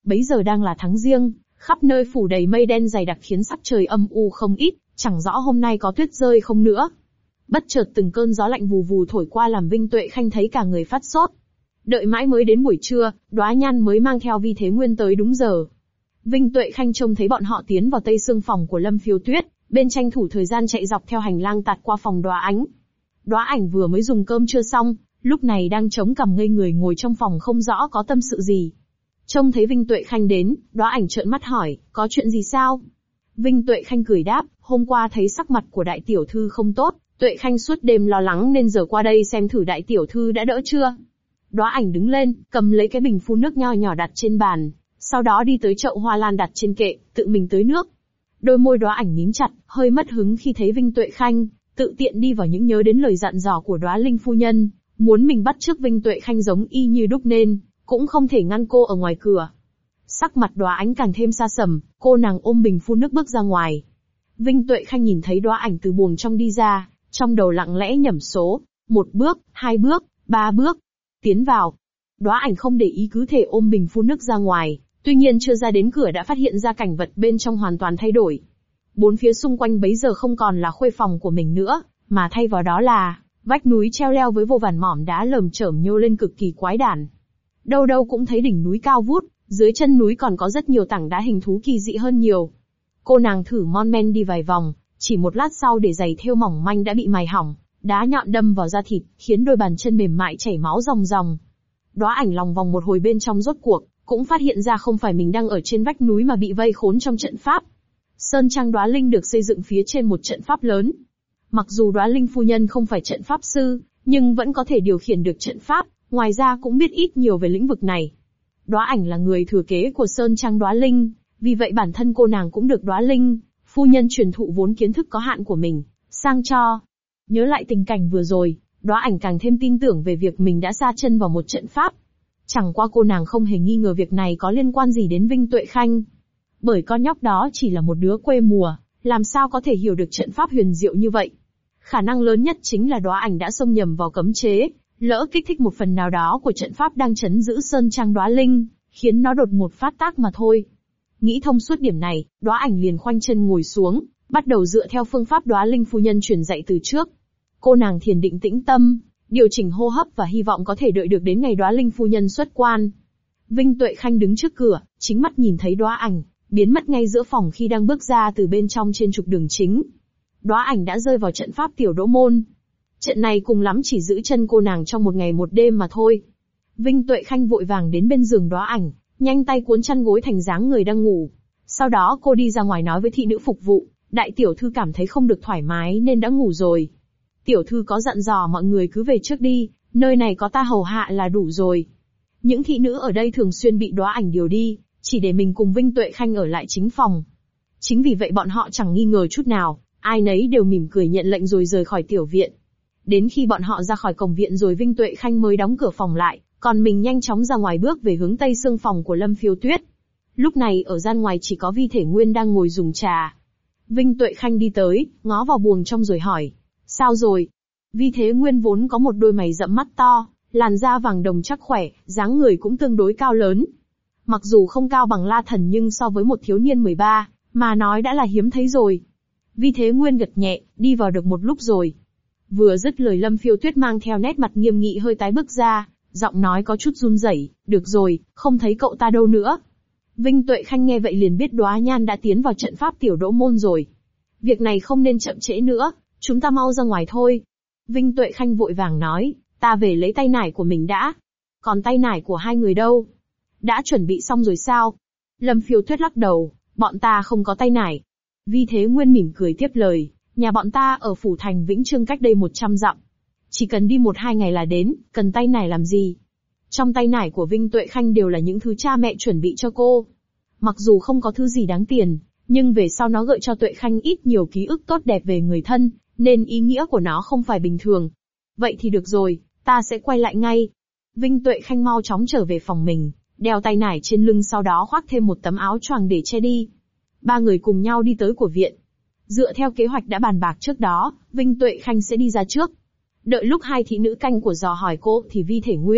Bấy giờ đang là tháng giêng, khắp nơi phủ đầy mây đen dày đặc khiến sắc trời âm u không ít, chẳng rõ hôm nay có tuyết rơi không nữa. Bất chợt từng cơn gió lạnh vù vù thổi qua làm Vinh Tuệ Khanh thấy cả người phát sốt. Đợi mãi mới đến buổi trưa, Đóa Nhan mới mang theo Vi Thế Nguyên tới đúng giờ. Vinh Tuệ Khanh trông thấy bọn họ tiến vào tây xương phòng của Lâm Phiêu Tuyết, bên tranh thủ thời gian chạy dọc theo hành lang tạt qua phòng Đóa Ánh. Đóa Ảnh vừa mới dùng cơm trưa xong, lúc này đang chống cằm ngây người ngồi trong phòng không rõ có tâm sự gì. Trông thấy Vinh Tuệ Khanh đến, Đóa Ảnh trợn mắt hỏi, có chuyện gì sao? Vinh Tuệ Khanh cười đáp, hôm qua thấy sắc mặt của đại tiểu thư không tốt, Tuệ Khanh suốt đêm lo lắng nên giờ qua đây xem thử đại tiểu thư đã đỡ chưa. Đóa Ảnh đứng lên, cầm lấy cái bình phun nước nho nhỏ đặt trên bàn, sau đó đi tới chậu hoa lan đặt trên kệ, tự mình tưới nước. Đôi môi Đóa Ảnh mím chặt, hơi mất hứng khi thấy Vinh Tuệ Khanh tự tiện đi vào những nhớ đến lời dặn dò của Đóa Linh phu nhân, muốn mình bắt chước Vinh Tuệ Khanh giống y như đúc nên, cũng không thể ngăn cô ở ngoài cửa. Sắc mặt Đóa Ánh càng thêm xa sầm, cô nàng ôm bình phun nước bước ra ngoài. Vinh Tuệ Khanh nhìn thấy Đóa Ảnh từ buồng trong đi ra, trong đầu lặng lẽ nhẩm số, 1 bước, 2 bước, 3 bước, tiến vào. Đóa Ảnh không để ý cứ thể ôm bình phun nước ra ngoài, tuy nhiên chưa ra đến cửa đã phát hiện ra cảnh vật bên trong hoàn toàn thay đổi. Bốn phía xung quanh bấy giờ không còn là khuê phòng của mình nữa, mà thay vào đó là vách núi treo leo với vô vàn mỏm đá lởm chởm nhô lên cực kỳ quái đản. Đâu đâu cũng thấy đỉnh núi cao vút, dưới chân núi còn có rất nhiều tảng đá hình thú kỳ dị hơn nhiều. Cô nàng thử mon men đi vài vòng, chỉ một lát sau để giày thêu mỏng manh đã bị mài hỏng, đá nhọn đâm vào da thịt, khiến đôi bàn chân mềm mại chảy máu ròng ròng. Đóa Ảnh lòng vòng một hồi bên trong rốt cuộc, cũng phát hiện ra không phải mình đang ở trên vách núi mà bị vây khốn trong trận pháp. Sơn trang Đóa Linh được xây dựng phía trên một trận pháp lớn. Mặc dù Đóa Linh phu nhân không phải trận pháp sư, nhưng vẫn có thể điều khiển được trận pháp, ngoài ra cũng biết ít nhiều về lĩnh vực này. Đóa Ảnh là người thừa kế của Sơn trang Đóa Linh, vì vậy bản thân cô nàng cũng được Đóa Linh phu nhân truyền thụ vốn kiến thức có hạn của mình, sang cho. Nhớ lại tình cảnh vừa rồi, Đóa Ảnh càng thêm tin tưởng về việc mình đã sa chân vào một trận pháp. Chẳng qua cô nàng không hề nghi ngờ việc này có liên quan gì đến Vinh Tuệ Khanh. Bởi con nhóc đó chỉ là một đứa quê mùa, làm sao có thể hiểu được trận pháp huyền diệu như vậy. Khả năng lớn nhất chính là Đóa Ảnh đã xông nhầm vào cấm chế, lỡ kích thích một phần nào đó của trận pháp đang trấn giữ Sơn trang Đóa Linh, khiến nó đột ngột phát tác mà thôi. Nghĩ thông suốt điểm này, Đóa Ảnh liền khoanh chân ngồi xuống, bắt đầu dựa theo phương pháp Đóa Linh phu nhân truyền dạy từ trước. Cô nàng thiền định tĩnh tâm, điều chỉnh hô hấp và hy vọng có thể đợi được đến ngày Đóa Linh phu nhân xuất quan. Vinh Tuệ Khanh đứng trước cửa, chính mắt nhìn thấy Đóa Ảnh biến mất ngay giữa phòng khi đang bước ra từ bên trong trên trục đường chính. Đóa Ảnh đã rơi vào trận pháp tiểu đỗ môn. Trận này cùng lắm chỉ giữ chân cô nàng trong một ngày một đêm mà thôi. Vinh Tuệ Khanh vội vàng đến bên giường Đóa Ảnh, nhanh tay cuốn chăn gối thành dáng người đang ngủ. Sau đó cô đi ra ngoài nói với thị nữ phục vụ, đại tiểu thư cảm thấy không được thoải mái nên đã ngủ rồi. Tiểu thư có dặn dò mọi người cứ về trước đi, nơi này có ta hầu hạ là đủ rồi. Những thị nữ ở đây thường xuyên bị Đóa Ảnh điều đi, chỉ để mình cùng Vinh Tuệ Khanh ở lại chính phòng. Chính vì vậy bọn họ chẳng nghi ngờ chút nào, ai nấy đều mỉm cười nhận lệnh rồi rời khỏi tiểu viện. Đến khi bọn họ ra khỏi cổng viện rồi Vinh Tuệ Khanh mới đóng cửa phòng lại, còn mình nhanh chóng ra ngoài bước về hướng tây xương phòng của Lâm Phiêu Tuyết. Lúc này ở gian ngoài chỉ có Vi Thể Nguyên đang ngồi dùng trà. Vinh Tuệ Khanh đi tới, ngó vào buồng trong rồi hỏi, sao rồi? Vi Thế Nguyên vốn có một đôi mày rậm mắt to, làn da vàng đồng chắc khỏe, dáng người cũng tương đối cao lớn. Mặc dù không cao bằng La Thần nhưng so với một thiếu niên 13, mà nói đã là hiếm thấy rồi. Vi Thế Nguyên gật nhẹ, đi vào được một lúc rồi. Vừa dứt lời Lâm Phiêu Tuyết mang theo nét mặt nghiêm nghị hơi tái bước ra, giọng nói có chút run rẩy, được rồi, không thấy cậu ta đâu nữa. Vinh Tuệ Khanh nghe vậy liền biết Đóa Nhan đã tiến vào trận pháp tiểu đỗ môn rồi. Việc này không nên chậm trễ nữa, chúng ta mau ra ngoài thôi. Vinh Tuệ Khanh vội vàng nói, ta về lấy tay nải của mình đã. Còn tay nải của hai người đâu? Đã chuẩn bị xong rồi sao? Lâm Phiêu Tuyết lắc đầu, bọn ta không có tay nải. Vi Thế Nguyên mỉm cười tiếp lời, nhà bọn ta ở phủ thành Vĩnh Trương cách đây 100 dặm. Chỉ cần đi 1-2 ngày là đến, cần tay nải làm gì? Trong tay nải của Vinh Tuệ Khanh đều là những thứ cha mẹ chuẩn bị cho cô. Mặc dù không có thứ gì đáng tiền, nhưng về sau nó gợi cho Tuệ Khanh ít nhiều ký ức tốt đẹp về người thân, nên ý nghĩa của nó không phải bình thường. Vậy thì được rồi, ta sẽ quay lại ngay. Vinh Tuệ Khanh mau chóng trở về phòng mình, đeo tay nải trên lưng sau đó khoác thêm một tấm áo choàng để che đi. Ba người cùng nhau đi tới của viện. Dựa theo kế hoạch đã bàn bạc trước đó, Vinh Tuệ Khanh sẽ đi ra trước. Đợi lúc hai thị nữ canh của dò hỏi cô thì Vi Thể Nguyên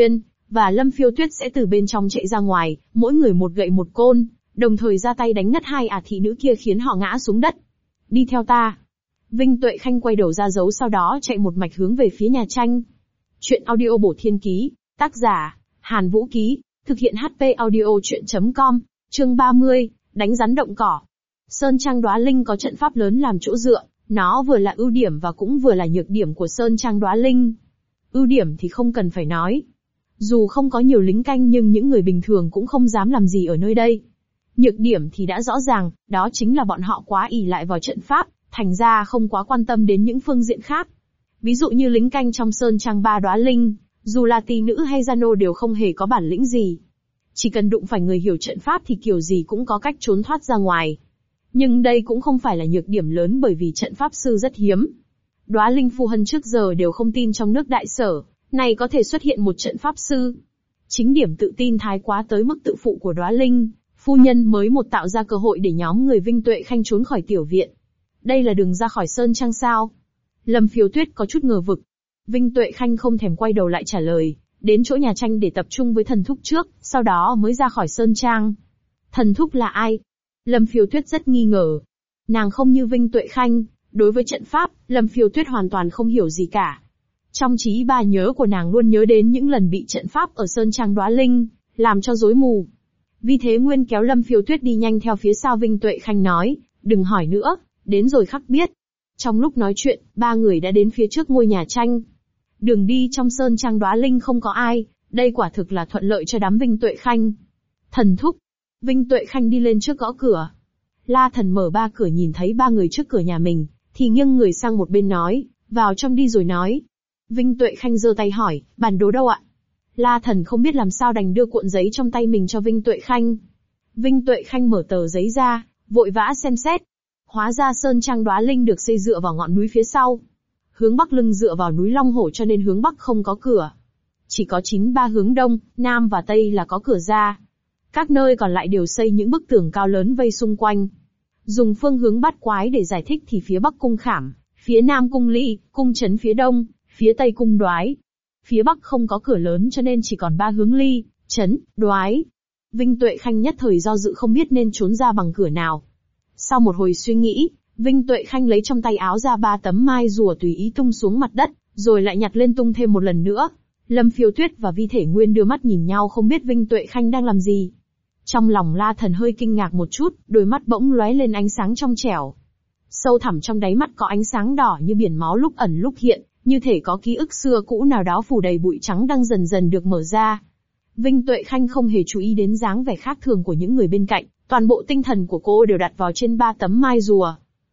và Lâm Phiêu Tuyết sẽ từ bên trong chạy ra ngoài, mỗi người một gậy một côn, đồng thời ra tay đánh ngất hai thị nữ kia khiến họ ngã xuống đất. Đi theo ta. Vinh Tuệ Khanh quay đầu ra dấu sau đó chạy một mạch hướng về phía nhà tranh. Chuyện audio bổ thiên ký, tác giả, Hàn Vũ Ký, thực hiện HP audio chuyện.com, chương 30, đánh rắn động cỏ. Sơn Trang Đóa Linh có trận pháp lớn làm chỗ dựa, nó vừa là ưu điểm và cũng vừa là nhược điểm của Sơn Trang Đóa Linh. Ưu điểm thì không cần phải nói. Dù không có nhiều lính canh nhưng những người bình thường cũng không dám làm gì ở nơi đây. Nhược điểm thì đã rõ ràng, đó chính là bọn họ quá ỷ lại vào trận pháp, thành ra không quá quan tâm đến những phương diện khác. Ví dụ như lính canh trong Sơn Trang Ba Đóa Linh, dù là tỷ nữ hay gia nô đều không hề có bản lĩnh gì. Chỉ cần đụng phải người hiểu trận pháp thì kiểu gì cũng có cách trốn thoát ra ngoài. Nhưng đây cũng không phải là nhược điểm lớn bởi vì trận pháp sư rất hiếm. Đóa Linh phu hân trước giờ đều không tin trong nước Đại Sở, này có thể xuất hiện một trận pháp sư. Chính điểm tự tin thái quá tới mức tự phụ của Đóa Linh phu nhân mới một tạo ra cơ hội để nhóm người Vinh Tuệ Khanh trốn khỏi tiểu viện. Đây là đường ra khỏi Sơn Trang sao? Lâm Phiêu Tuyết có chút ngờ vực. Vinh Tuệ Khanh không thèm quay đầu lại trả lời, đến chỗ nhà tranh để tập trung với thần thúc trước, sau đó mới ra khỏi Sơn Trang. Thần thúc là ai? Lâm Phiêu Tuyết rất nghi ngờ. Nàng không như Vinh Tuệ Khanh, đối với trận pháp, Lâm Phiêu Tuyết hoàn toàn không hiểu gì cả. Trong trí ba nhớ của nàng luôn nhớ đến những lần bị trận pháp ở Sơn Trang Đóa Linh làm cho rối mù. Vì thế Nguyên kéo Lâm Phiêu Tuyết đi nhanh theo phía sau. Vinh Tuệ Khanh nói, đừng hỏi nữa, đến rồi khắc biết. Trong lúc nói chuyện, ba người đã đến phía trước ngôi nhà tranh. Đường đi trong Sơn Trang Đóa Linh không có ai, đây quả thực là thuận lợi cho đám Vinh Tuệ Khanh. Thần thúc. Vinh Tuệ Khanh đi lên trước gõ cửa. La Thần mở ba cửa nhìn thấy ba người trước cửa nhà mình, thì nghiêng người sang một bên nói, vào trong đi rồi nói. Vinh Tuệ Khanh giơ tay hỏi, bản đồ đâu ạ? La Thần không biết làm sao đành đưa cuộn giấy trong tay mình cho Vinh Tuệ Khanh. Vinh Tuệ Khanh mở tờ giấy ra, vội vã xem xét. Hóa ra Sơn Trang Đóa Linh được xây dựa vào ngọn núi phía sau. Hướng bắc lưng dựa vào núi Long Hổ cho nên hướng bắc không có cửa. Chỉ có 93 hướng đông, nam và tây là có cửa ra. Các nơi còn lại đều xây những bức tường cao lớn vây xung quanh. Dùng phương hướng bát quái để giải thích thì phía bắc cung Khảm, phía nam cung Ly, cung Trấn phía đông, phía tây cung Đoái. Phía bắc không có cửa lớn cho nên chỉ còn 3 hướng Ly, Trấn, Đoái. Vinh Tuệ Khanh nhất thời do dự không biết nên trốn ra bằng cửa nào. Sau một hồi suy nghĩ, Vinh Tuệ Khanh lấy trong tay áo ra 3 tấm mai rùa tùy ý tung xuống mặt đất, rồi lại nhặt lên tung thêm một lần nữa. Lâm Phiêu Tuyết và Vi Thể Nguyên đưa mắt nhìn nhau không biết Vinh Tuệ Khanh đang làm gì. Trong lòng La Thần hơi kinh ngạc một chút, đôi mắt bỗng lóe lên ánh sáng trong trẻo. Sâu thẳm trong đáy mắt có ánh sáng đỏ như biển máu lúc ẩn lúc hiện, như thể có ký ức xưa cũ nào đó phủ đầy bụi trắng đang dần dần được mở ra. Vinh Tuệ Khanh không hề chú ý đến dáng vẻ khác thường của những người bên cạnh, toàn bộ tinh thần của cô đều đặt vào trên 3 tấm mai rùa.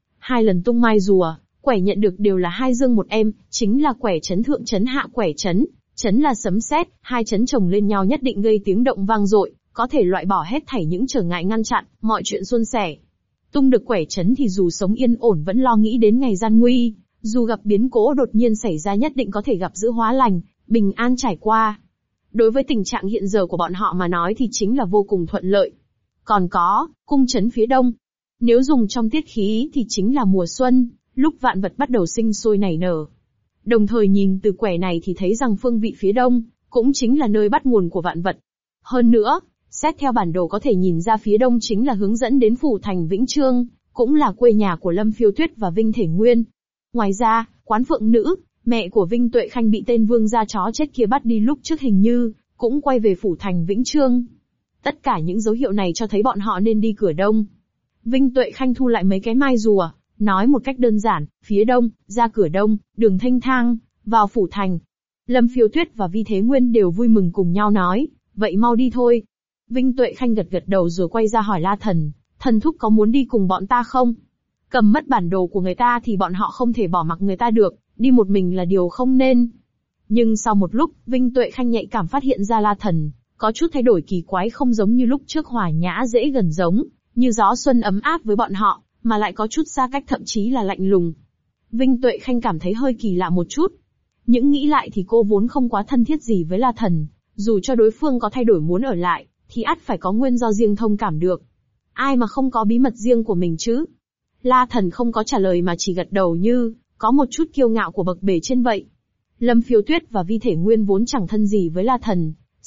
2 lần tung mai rùa, quẻ nhận được đều là 2 dương một em, chính là quẻ trấn thượng trấn hạ quẻ trấn. Trấn là sấm sét, 2 trấn chồng lên nhau nhất định gây tiếng động vang dội, có thể loại bỏ hết thảy những trở ngại ngăn chặn, mọi chuyện suôn sẻ. Tung được quẻ trấn thì dù sống yên ổn vẫn lo nghĩ đến ngày gian nguy, dù gặp biến cố đột nhiên xảy ra nhất định có thể gặp giữ hóa lành, bình an trải qua. Đối với tình trạng hiện giờ của bọn họ mà nói thì chính là vô cùng thuận lợi. Còn có, cung Trấn phía đông. Nếu dùng trong tiết khí thì chính là mùa xuân, lúc vạn vật bắt đầu sinh sôi nảy nở. Đồng thời nhìn từ quẻ này thì thấy rằng phương vị phía đông, cũng chính là nơi bắt nguồn của vạn vật. Hơn nữa, xét theo bản đồ có thể nhìn ra phía đông chính là hướng dẫn đến phủ thành Vĩnh Trương, cũng là quê nhà của Lâm Phiêu Tuyết và Vinh Thể Nguyên. Ngoài ra, Quán Phượng Nữ, mẹ của Vinh Tuệ Khanh bị tên vương gia chó chết kia bắt đi lúc trước hình như, cũng quay về phủ thành Vĩnh Trương. Tất cả những dấu hiệu này cho thấy bọn họ nên đi cửa đông. Vinh Tuệ Khanh thu lại mấy cái mai rùa, nói một cách đơn giản, phía đông, ra cửa đông, đường thanh thang, vào phủ thành. Lâm Phiêu Tuyết và Vi Thế Nguyên đều vui mừng cùng nhau nói, vậy mau đi thôi. Vinh Tuệ Khanh gật gật đầu rồi quay ra hỏi La Thần, thần thúc có muốn đi cùng bọn ta không? Cầm mất bản đồ của người ta thì bọn họ không thể bỏ mặc người ta được, đi một mình là điều không nên. Nhưng sau một lúc, Vinh Tuệ Khanh nhạy cảm phát hiện ra La Thần có chút thay đổi kỳ quái, không giống như lúc trước hòa nhã dễ gần giống, như gió xuân ấm áp với bọn họ, mà lại có chút xa cách thậm chí là lạnh lùng. Vinh Tuệ Khanh cảm thấy hơi kỳ lạ một chút. Những nghĩ lại thì cô vốn không quá thân thiết gì với La Thần, dù cho đối phương có thay đổi muốn ở lại, thì ắt phải có nguyên do riêng thông cảm được. Ai mà không có bí mật riêng của mình chứ? La Thần không có trả lời mà chỉ gật đầu như có một chút kiêu ngạo của bậc bề trên vậy. Lâm Phiêu Tuyết và Vi Thể Nguyên vốn chẳng thân gì với La Thần,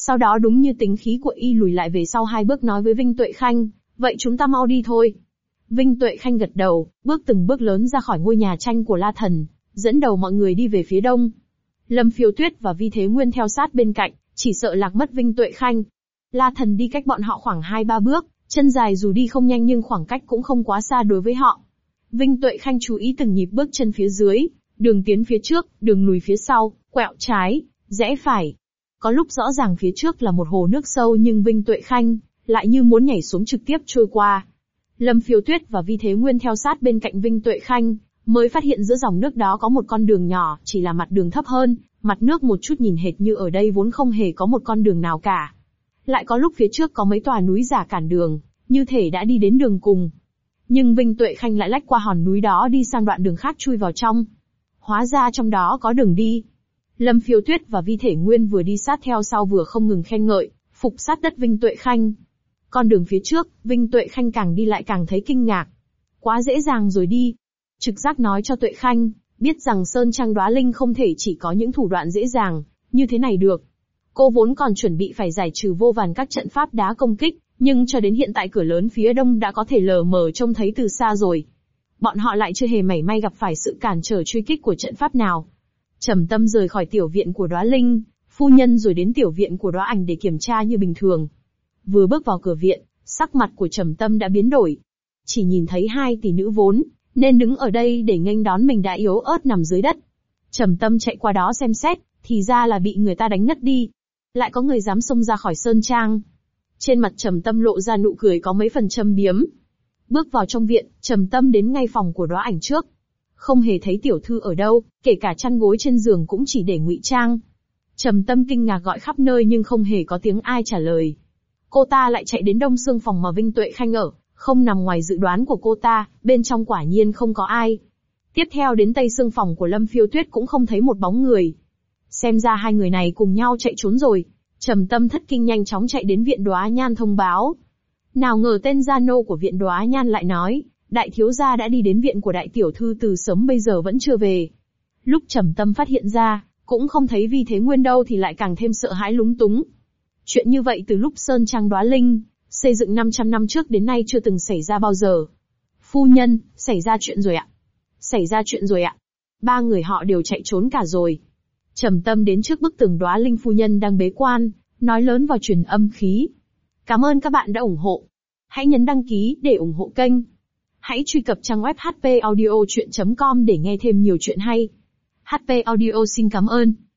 Sau đó đúng như tính khí của y lùi lại về sau 2 bước nói với Vinh Tuệ Khanh, vậy chúng ta mau đi thôi. Vinh Tuệ Khanh gật đầu, bước từng bước lớn ra khỏi ngôi nhà tranh của La Thần, dẫn đầu mọi người đi về phía đông. Lâm Phiêu Tuyết và Vi Thế Nguyên theo sát bên cạnh, chỉ sợ lạc mất Vinh Tuệ Khanh. La Thần đi cách bọn họ khoảng 2-3 bước, chân dài dù đi không nhanh nhưng khoảng cách cũng không quá xa đối với họ. Vinh Tuệ Khanh chú ý từng nhịp bước chân phía dưới, đường tiến phía trước, đường lùi phía sau, quẹo trái, rẽ phải. Có lúc rõ ràng phía trước là một hồ nước sâu nhưng Vinh Tuệ Khanh lại như muốn nhảy xuống trực tiếp trôi qua. Lâm Phiêu Tuyết và Vi Thế Nguyên theo sát bên cạnh Vinh Tuệ Khanh, mới phát hiện giữa dòng nước đó có một con đường nhỏ, chỉ là mặt đường thấp hơn, mặt nước một chút nhìn hệt như ở đây vốn không hề có một con đường nào cả. Lại có lúc phía trước có mấy tòa núi giả cản đường, như thể đã đi đến đường cùng. Nhưng Vinh Tuệ Khanh lại lách qua hòn núi đó đi sang đoạn đường khác chui vào trong. Hóa ra trong đó có đường đi. Lâm Phiêu Tuyết và Vi Thể Nguyên vừa đi sát theo sau vừa không ngừng khen ngợi, phục sát đất Vinh Tuệ Khanh. Con đường phía trước, Vinh Tuệ Khanh càng đi lại càng thấy kinh ngạc. Quá dễ dàng rồi đi. Trực giác nói cho Tuệ Khanh, biết rằng Sơn Trang Đóa Linh không thể chỉ có những thủ đoạn dễ dàng, như thế này được. Cô vốn còn chuẩn bị phải giải trừ vô vàn các trận pháp đá công kích, nhưng cho đến hiện tại cửa lớn phía đông đã có thể lờ mờ trông thấy từ xa rồi. Bọn họ lại chưa hề mảy may gặp phải sự cản trở truy kích của trận pháp nào. Trầm Tâm rời khỏi tiểu viện của Đóa Linh, phu nhân rồi đến tiểu viện của Đóa Ảnh để kiểm tra như bình thường. Vừa bước vào cửa viện, sắc mặt của Trầm Tâm đã biến đổi. Chỉ nhìn thấy 2 tỷ nữ vốn nên đứng ở đây để nghênh đón mình đã yếu ớt nằm dưới đất. Trầm Tâm chạy qua đó xem xét, thì ra là bị người ta đánh ngất đi. Lại có người dám xông ra khỏi sơn trang. Trên mặt Trầm Tâm lộ ra nụ cười có mấy phần châm biếm. Bước vào trong viện, Trầm Tâm đến ngay phòng của Đóa Ảnh trước. Không hề thấy tiểu thư ở đâu, kể cả chăn gối trên giường cũng chỉ để ngụy trang. Trầm Tâm kinh ngạc gọi khắp nơi nhưng không hề có tiếng ai trả lời. Cô ta lại chạy đến đông xương phòng mà Vinh Tuệ Khanh ở, không nằm ngoài dự đoán của cô ta, bên trong quả nhiên không có ai. Tiếp theo đến tây xương phòng của Lâm Phiêu Tuyết cũng không thấy một bóng người. Xem ra 2 người này cùng nhau chạy trốn rồi. Trầm Tâm thất kinh nhanh chóng chạy đến viện Đóa Nhan thông báo. Nào ngờ tên gia nô của viện Đóa Nhan lại nói, đại thiếu gia đã đi đến viện của đại tiểu thư từ sớm bây giờ vẫn chưa về. Lúc Trầm Tâm phát hiện ra, cũng không thấy Vi Thế Nguyên đâu thì lại càng thêm sợ hãi lúng túng. Chuyện như vậy từ lúc Sơn Trang Đóa Linh xây dựng 500 năm trước đến nay chưa từng xảy ra bao giờ. Phu nhân, xảy ra chuyện rồi ạ. Xảy ra chuyện rồi ạ. 3 người họ đều chạy trốn cả rồi. Trầm Tâm đến trước bức tường Đóa Linh phu nhân đang bế quan, nói lớn vào truyền âm khí. Cảm ơn các bạn đã ủng hộ. Hãy nhấn đăng ký để ủng hộ kênh. Hãy truy cập trang web hpaudiochuyen.com để nghe thêm nhiều chuyện hay. HP Audio xin cảm ơn.